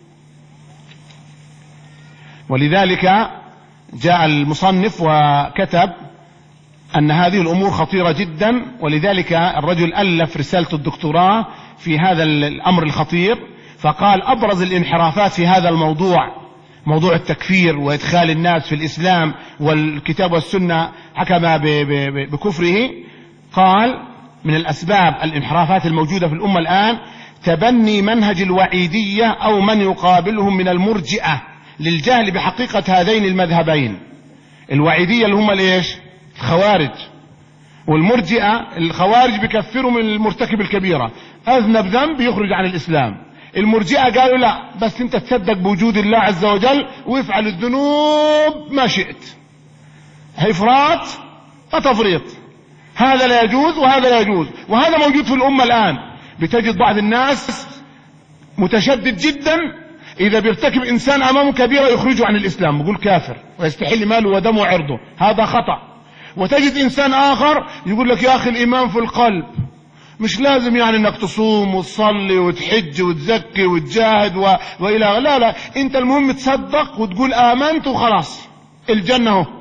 Speaker 2: ولذلك جاء المصنف وكتب أن هذه الأمور خطيرة جدا، ولذلك الرجل ألف رسالة الدكتوراه في هذا الأمر الخطير، فقال أبرز الانحرافات في هذا الموضوع موضوع التكفير وإدخال الناس في الإسلام والكتاب والسنة حكم بكفره. قال من الأسباب الانحرافات الموجودة في الأمة الآن تبني منهج الوعيدية أو من يقابلهم من المرجئة للجهل بحقيقة هذين المذهبين. الوعيدية اللي هم الإيش؟ الخوارج. والمرجئة الخوارج بكفروا من المرتكب الكبيرة، أذنب ذنب يخرج عن الإسلام. المرجئة قالوا لا، بس انت تصدق بوجود الله عز وجل ويفعل الذنوب ما شئت. إفراط وتفريط، هذا لا يجوز وهذا لا يجوز. وهذا موجود في الأمة الآن. بتجد بعض الناس متشدد جدا، إذا بيرتكب إنسان أمامه كبيرة يخرجه عن الإسلام، بيقول كافر ويستحل ماله ودمه وعرضه، هذا خطأ. وتجد إنسان آخر يقول لك يا أخي الإيمان في القلب، مش لازم يعني انك تصوم وتصلي وتحج وتزكي وتجاهد و... وإلى لا لا، انت المهم تصدق وتقول آمنت وخلاص الجنة هو.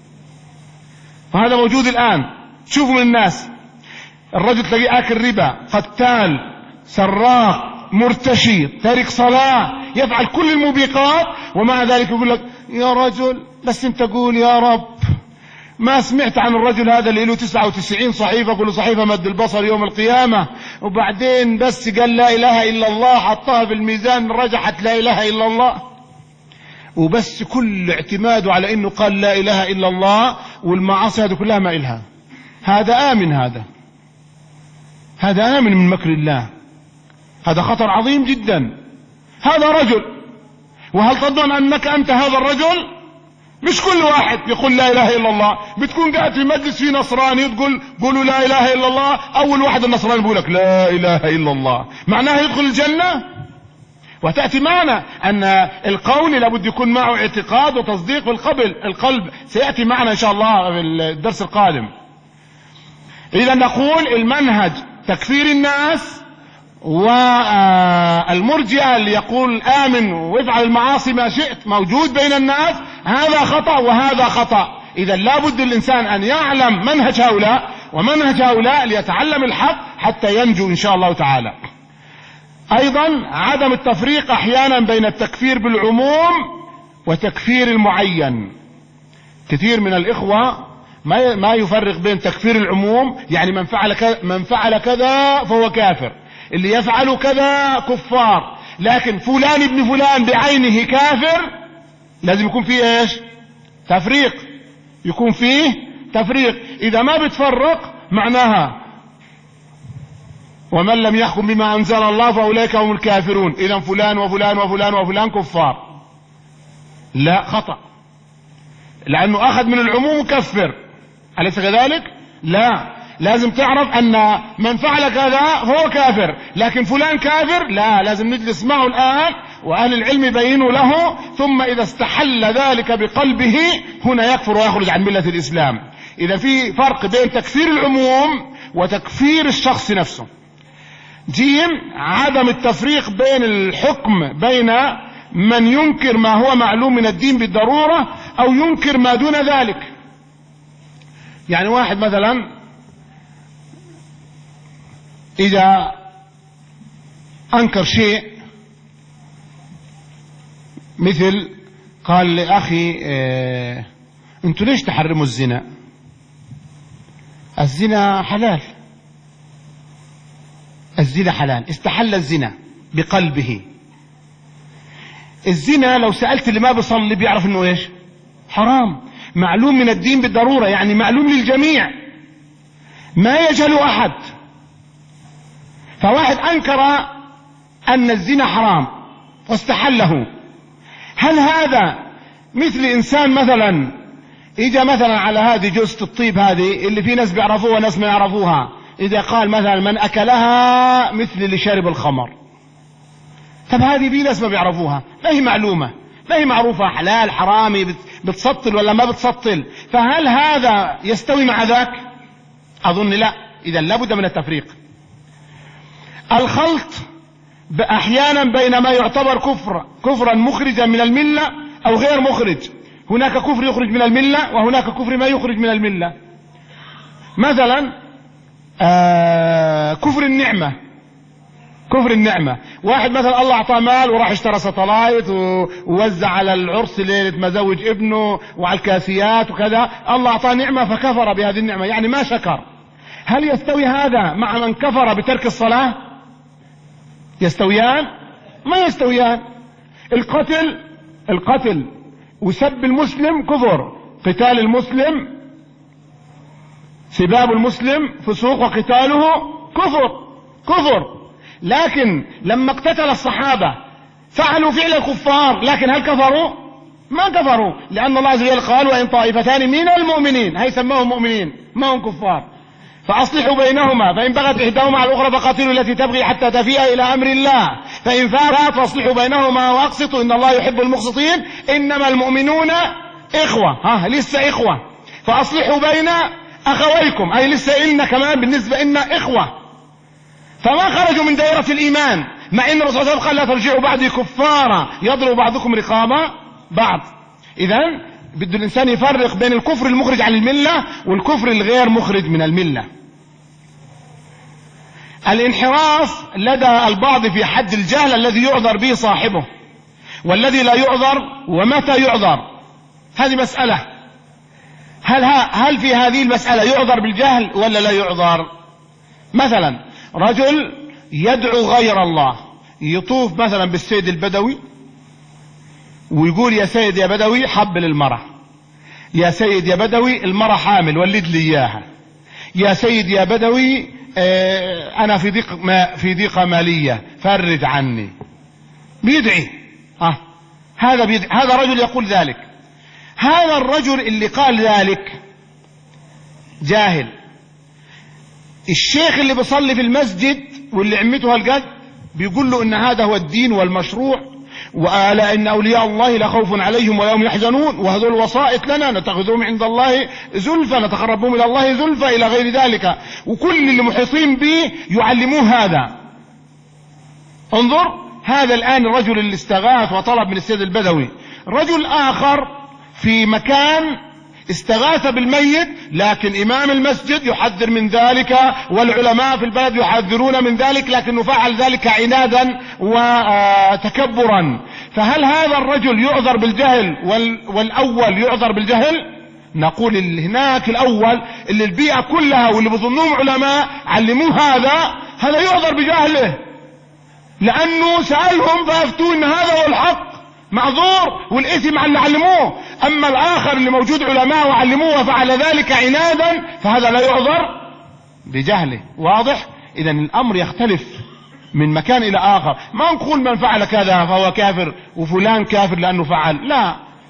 Speaker 2: وهذا موجود الآن. تشوفوا من الناس الرجل تلاقيه آكل ربا، قتال، سراق، مرتشي، تارك صلاة، يفعل كل الموبقات، ومع ذلك يقول لك يا رجل بس انت قول يا رب. ما سمعت عن الرجل هذا اللي له تسعة وتسعين صحيفة، كل صحيفة مد البصر يوم القيامة، وبعدين بس قال لا إله إلا الله، حطها في الميزان رجحت لا إله إلا الله، وبس كل اعتماده على إنه قال لا إله إلا الله، والمعاصي هذه كلها ما إلها. هذا آمن، هذا هذا آمن من مكر الله، هذا خطر عظيم جدا. هذا رجل، وهل تظن أنك أنت هذا الرجل؟ مش كل واحد يقول لا إله إلا الله. بتكون قاعد في مجلس فيه نصراني تقول قولوا لا إله إلا الله، أول واحد النصراني بيقول لك لا إله إلا الله، معناها يدخل الجنة. وتأتي معنا أن القول لابد يكون معه اعتقاد وتصديق بالقلب القلب، سيأتي معنا إن شاء الله في الدرس القادم. إذا نقول المنهج تكفير الناس، والمرجئة اللي يقول آمن وافعل المعاصي ما شئت موجود بين الناس، هذا خطأ وهذا خطأ. إذا لابد الإنسان أن يعلم منهج هؤلاء ومنهج هؤلاء ليتعلم الحق حتى ينجو إن شاء الله تعالى. أيضا عدم التفريق أحيانا بين التكفير بالعموم وتكفير المعين. كثير من الإخوة ما ما يفرق بين تكفير العموم، يعني من فعل كذا من فعل كذا فهو كافر، اللي يفعل كذا كفار، لكن فلان ابن فلان بعينه كافر. لازم يكون فيه ايش؟ تفريق، يكون فيه تفريق. اذا ما بتفرق معناها ومن لم يحكم بما انزل الله فاولئك هم الكافرون. اذا فلان وفلان وفلان وفلان كفار. لا، خطأ، لأنه أخذ من العموم وكفر، أليس كذلك؟ لا، لازم تعرف أن من فعل كذا هو كافر، لكن فلان كافر لا، لازم نجلس معه الآن وأهل العلم يبينوا له، ثم إذا استحل ذلك بقلبه هنا يكفر ويخرج عن ملة الإسلام. إذا في فرق بين تكفير العموم وتكفير الشخص نفسه. جيم، عدم التفريق بين الحكم بين من ينكر ما هو معلوم من الدين بالضرورة أو ينكر ما دون ذلك. يعني واحد مثلا إذا أنكر شيء، مثل قال لأخي اه أنتوا ليش تحرموا الزنا؟ الزنا حلال، الزنا حلال، استحل الزنا بقلبه. الزنا لو سألت اللي ما بيصلي بيعرف انه ايش؟ حرام، معلوم من الدين بالضرورة، يعني معلوم للجميع، ما يجهل احد. فواحد انكر ان الزنا حرام واستحله، هل هذا مثل انسان مثلا اجا مثلا على هذه جوزة الطيب هذه اللي في ناس بيعرفوها وناس ما يعرفوها، اذا قال مثلا من اكلها مثل اللي شرب الخمر، طب هذه في ناس ما بيعرفوها، ما هي معلومة، ما هي معروفة، حلال حرامي، بتسطل ولا ما بتسطل، فهل هذا يستوي مع ذاك؟ اظن لا. اذا لابد من التفريق. الخلط احيانا بين ما يعتبر كفر كفرا مخرجا من الملة او غير مخرج. هناك كفر يخرج من الملة وهناك كفر ما يخرج من الملة. مثلا آه كفر النعمة، كفر النعمة، واحد مثلا الله اعطاه مال وراح اشترى ساتلايت ووزع على العرس ليلة مزوج ابنه وعلى الكاسيات وكذا، الله اعطاه نعمة فكفر بهذه النعمة، يعني ما شكر. هل يستوي هذا مع من كفر بترك الصلاة؟ يستويان؟ ما يستويان. القتل القتل وسب المسلم كفر، قتال المسلم سباب المسلم فسوق وقتاله كفر كفر. لكن لما اقتتل الصحابة فعلوا فعل الكفار، لكن هل كفروا؟ ما كفروا، لأن الله عز وجل قال وإن طائفتان من المؤمنين، هي سماهم مؤمنين ما هم كفار، فأصلحوا بينهما، فإن بغت إحداهما على الأخرى فقاتلوا التي تبغي حتى تفيء إلى أمر الله، فإن فارت فأصلحوا بينهما وأقسطوا إن الله يحب المقسطين، إنما المؤمنون إخوة، ها لسه إخوة، فأصلحوا بين أخويكم، أي لسه إلنا كمان بالنسبة إلنا إخوة. فما خرجوا من دائرة الإيمان، مع إن الرسول صلى الله عليه وسلم قال لا ترجعوا بعدي كفارا يضرب بعضكم رقاب بعض. إذن بده الإنسان يفرق بين الكفر المخرج عن الملة والكفر الغير مخرج من الملة. الانحراف لدى البعض في حد الجهل الذي يعذر به صاحبه والذي لا يعذر، ومتى يعذر، هذه مسألة. هل, هل في هذه المسألة يعذر بالجهل ولا لا يعذر؟ مثلا رجل يدعو غير الله، يطوف مثلا بالسيد البدوي ويقول يا سيد يا بدوي حبل المرأة، يا سيد يا بدوي المرأة حامل ولد لي إياها، يا سيد يا بدوي اه أنا في ضيق ما في ضيقة مالية فرج عني، بيدعي اه هذا بيدعي. هذا رجل يقول ذلك. هذا الرجل اللي قال ذلك جاهل. الشيخ اللي بيصلي في المسجد واللي عمته هالقد بيقول له ان هذا هو الدين والمشروع، وألا إن أولياء الله لا خوف عليهم ولا هم يحزنون، وهذول الوسائط لنا نتخذهم عند الله زلفى نتقربهم إلى الله زلفى إلى غير ذلك، وكل اللي محيطين به يعلموه هذا. انظر هذا الآن الرجل اللي استغاث وطلب من السيد البدوي. رجل آخر في مكان استغاث بالميت، لكن إمام المسجد يحذر من ذلك والعلماء في البلد يحذرون من ذلك، لكنه فعل ذلك عنادا وتكبرا. فهل هذا الرجل يعذر بالجهل والأول يعذر بالجهل؟ نقول هناك الأول اللي البيئة كلها واللي بظنهم علماء علموه هذا، هذا يعذر بجهله، لأنه سألهم فأفتوا إن هذا هو الحق، معذور والإثم على اللي علموه. أما الآخر اللي موجود علماء وعلموه وفعل ذلك عنادا فهذا لا يعذر بجهله. واضح؟ إذا الأمر يختلف من مكان إلى آخر. ما نقول من فعل كذا فهو كافر وفلان كافر لأنه فعل، لا،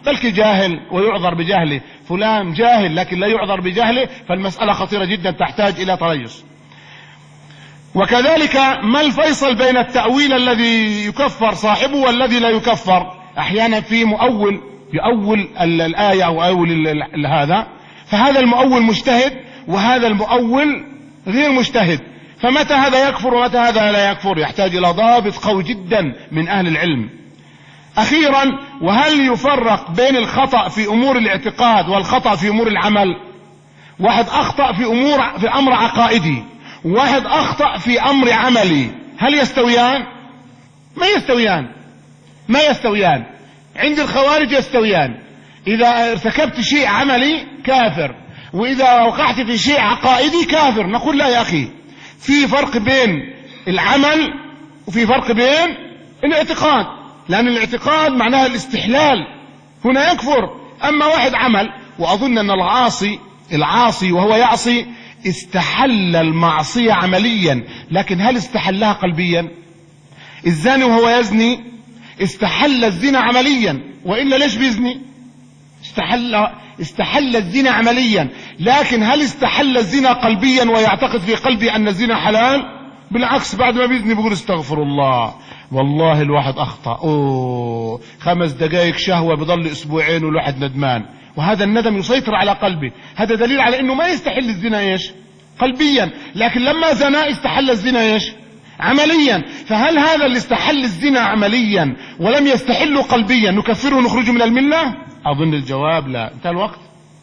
Speaker 2: بلكي جاهل ويعذر بجهله، فلان جاهل لكن لا يعذر بجهله، فالمسألة خطيرة جدا تحتاج إلى تريث. وكذلك ما الفيصل بين التأويل الذي يكفر صاحبه والذي لا يكفر؟ أحيانا في مؤول يؤول الآية أو أول هذا، فهذا المؤول مجتهد وهذا المؤول غير مجتهد، فمتى هذا يكفر ومتى هذا لا يكفر؟ يحتاج إلى ضابط قوي جدا من أهل العلم. أخيرا، وهل يفرق بين الخطأ في أمور الاعتقاد والخطأ في أمور العمل؟ واحد أخطأ في أمور في أمر عقائدي، واحد أخطأ في أمر عملي، هل يستويان؟ ما يستويان، ما يستويان. عند الخوارج يستويان، إذا ارتكبت شيء عملي كافر، وإذا وقعت في شيء عقائدي كافر. نقول لا يا أخي، في فرق بين العمل وفي فرق بين الاعتقاد، لأن الاعتقاد معناها الاستحلال، هنا يكفر. أما واحد عمل، وأظن أن العاصي العاصي وهو يعصي استحل المعصية عمليا، لكن هل استحلها قلبيا؟ الزاني وهو يزني استحل الزنا عمليا، وإلا ليش بيزني؟ استحل استحل الزنا عمليا، لكن هل استحل الزنا قلبيا ويعتقد في قلبي أن الزنا حلال؟ بالعكس، بعد ما بيزني بيقول استغفر الله، والله الواحد أخطأ، أوه خمس دقائق شهوة بضل أسبوعين والواحد ندمان، وهذا الندم يسيطر على قلبه. هذا دليل على أنه ما يستحل الزنا إيش؟ قلبيا، لكن لما زنا استحل الزنا إيش؟ عمليا. فهل هذا اللي استحل الزنا عمليا ولم يستحله قلبيا نكفره ونخرجه من الملة؟ أظن الجواب لا. انتهى الوقت.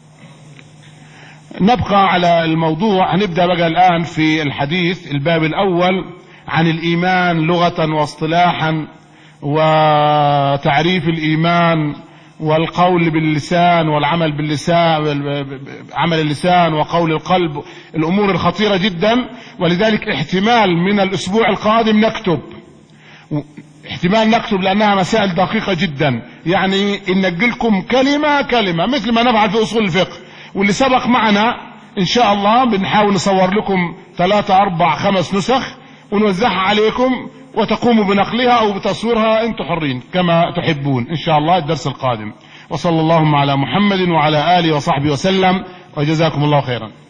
Speaker 2: نبقى على الموضوع. هنبدأ بقى الآن في الحديث، الباب الأول عن الإيمان لغة واصطلاحا وتعريف الإيمان والقول باللسان والعمل باللسان، عمل اللسان وقول القلب، الأمور الخطيرة جدا. ولذلك احتمال من الأسبوع القادم نكتب، احتمال نكتب لأنها مسائل دقيقة جدا، يعني ننقلكم كلمة كلمة مثل ما نفعل في أصول الفقه. واللي سبق معنا إن شاء الله بنحاول نصور لكم ثلاثة أربع خمس نسخ ونوزعها عليكم، وتقوموا بنقلها أو بتصويرها، أنتم حرين كما تحبون إن شاء الله الدرس القادم. وصلى اللهم على محمد وعلى آله وصحبه وسلم، وجزاكم الله خيرا.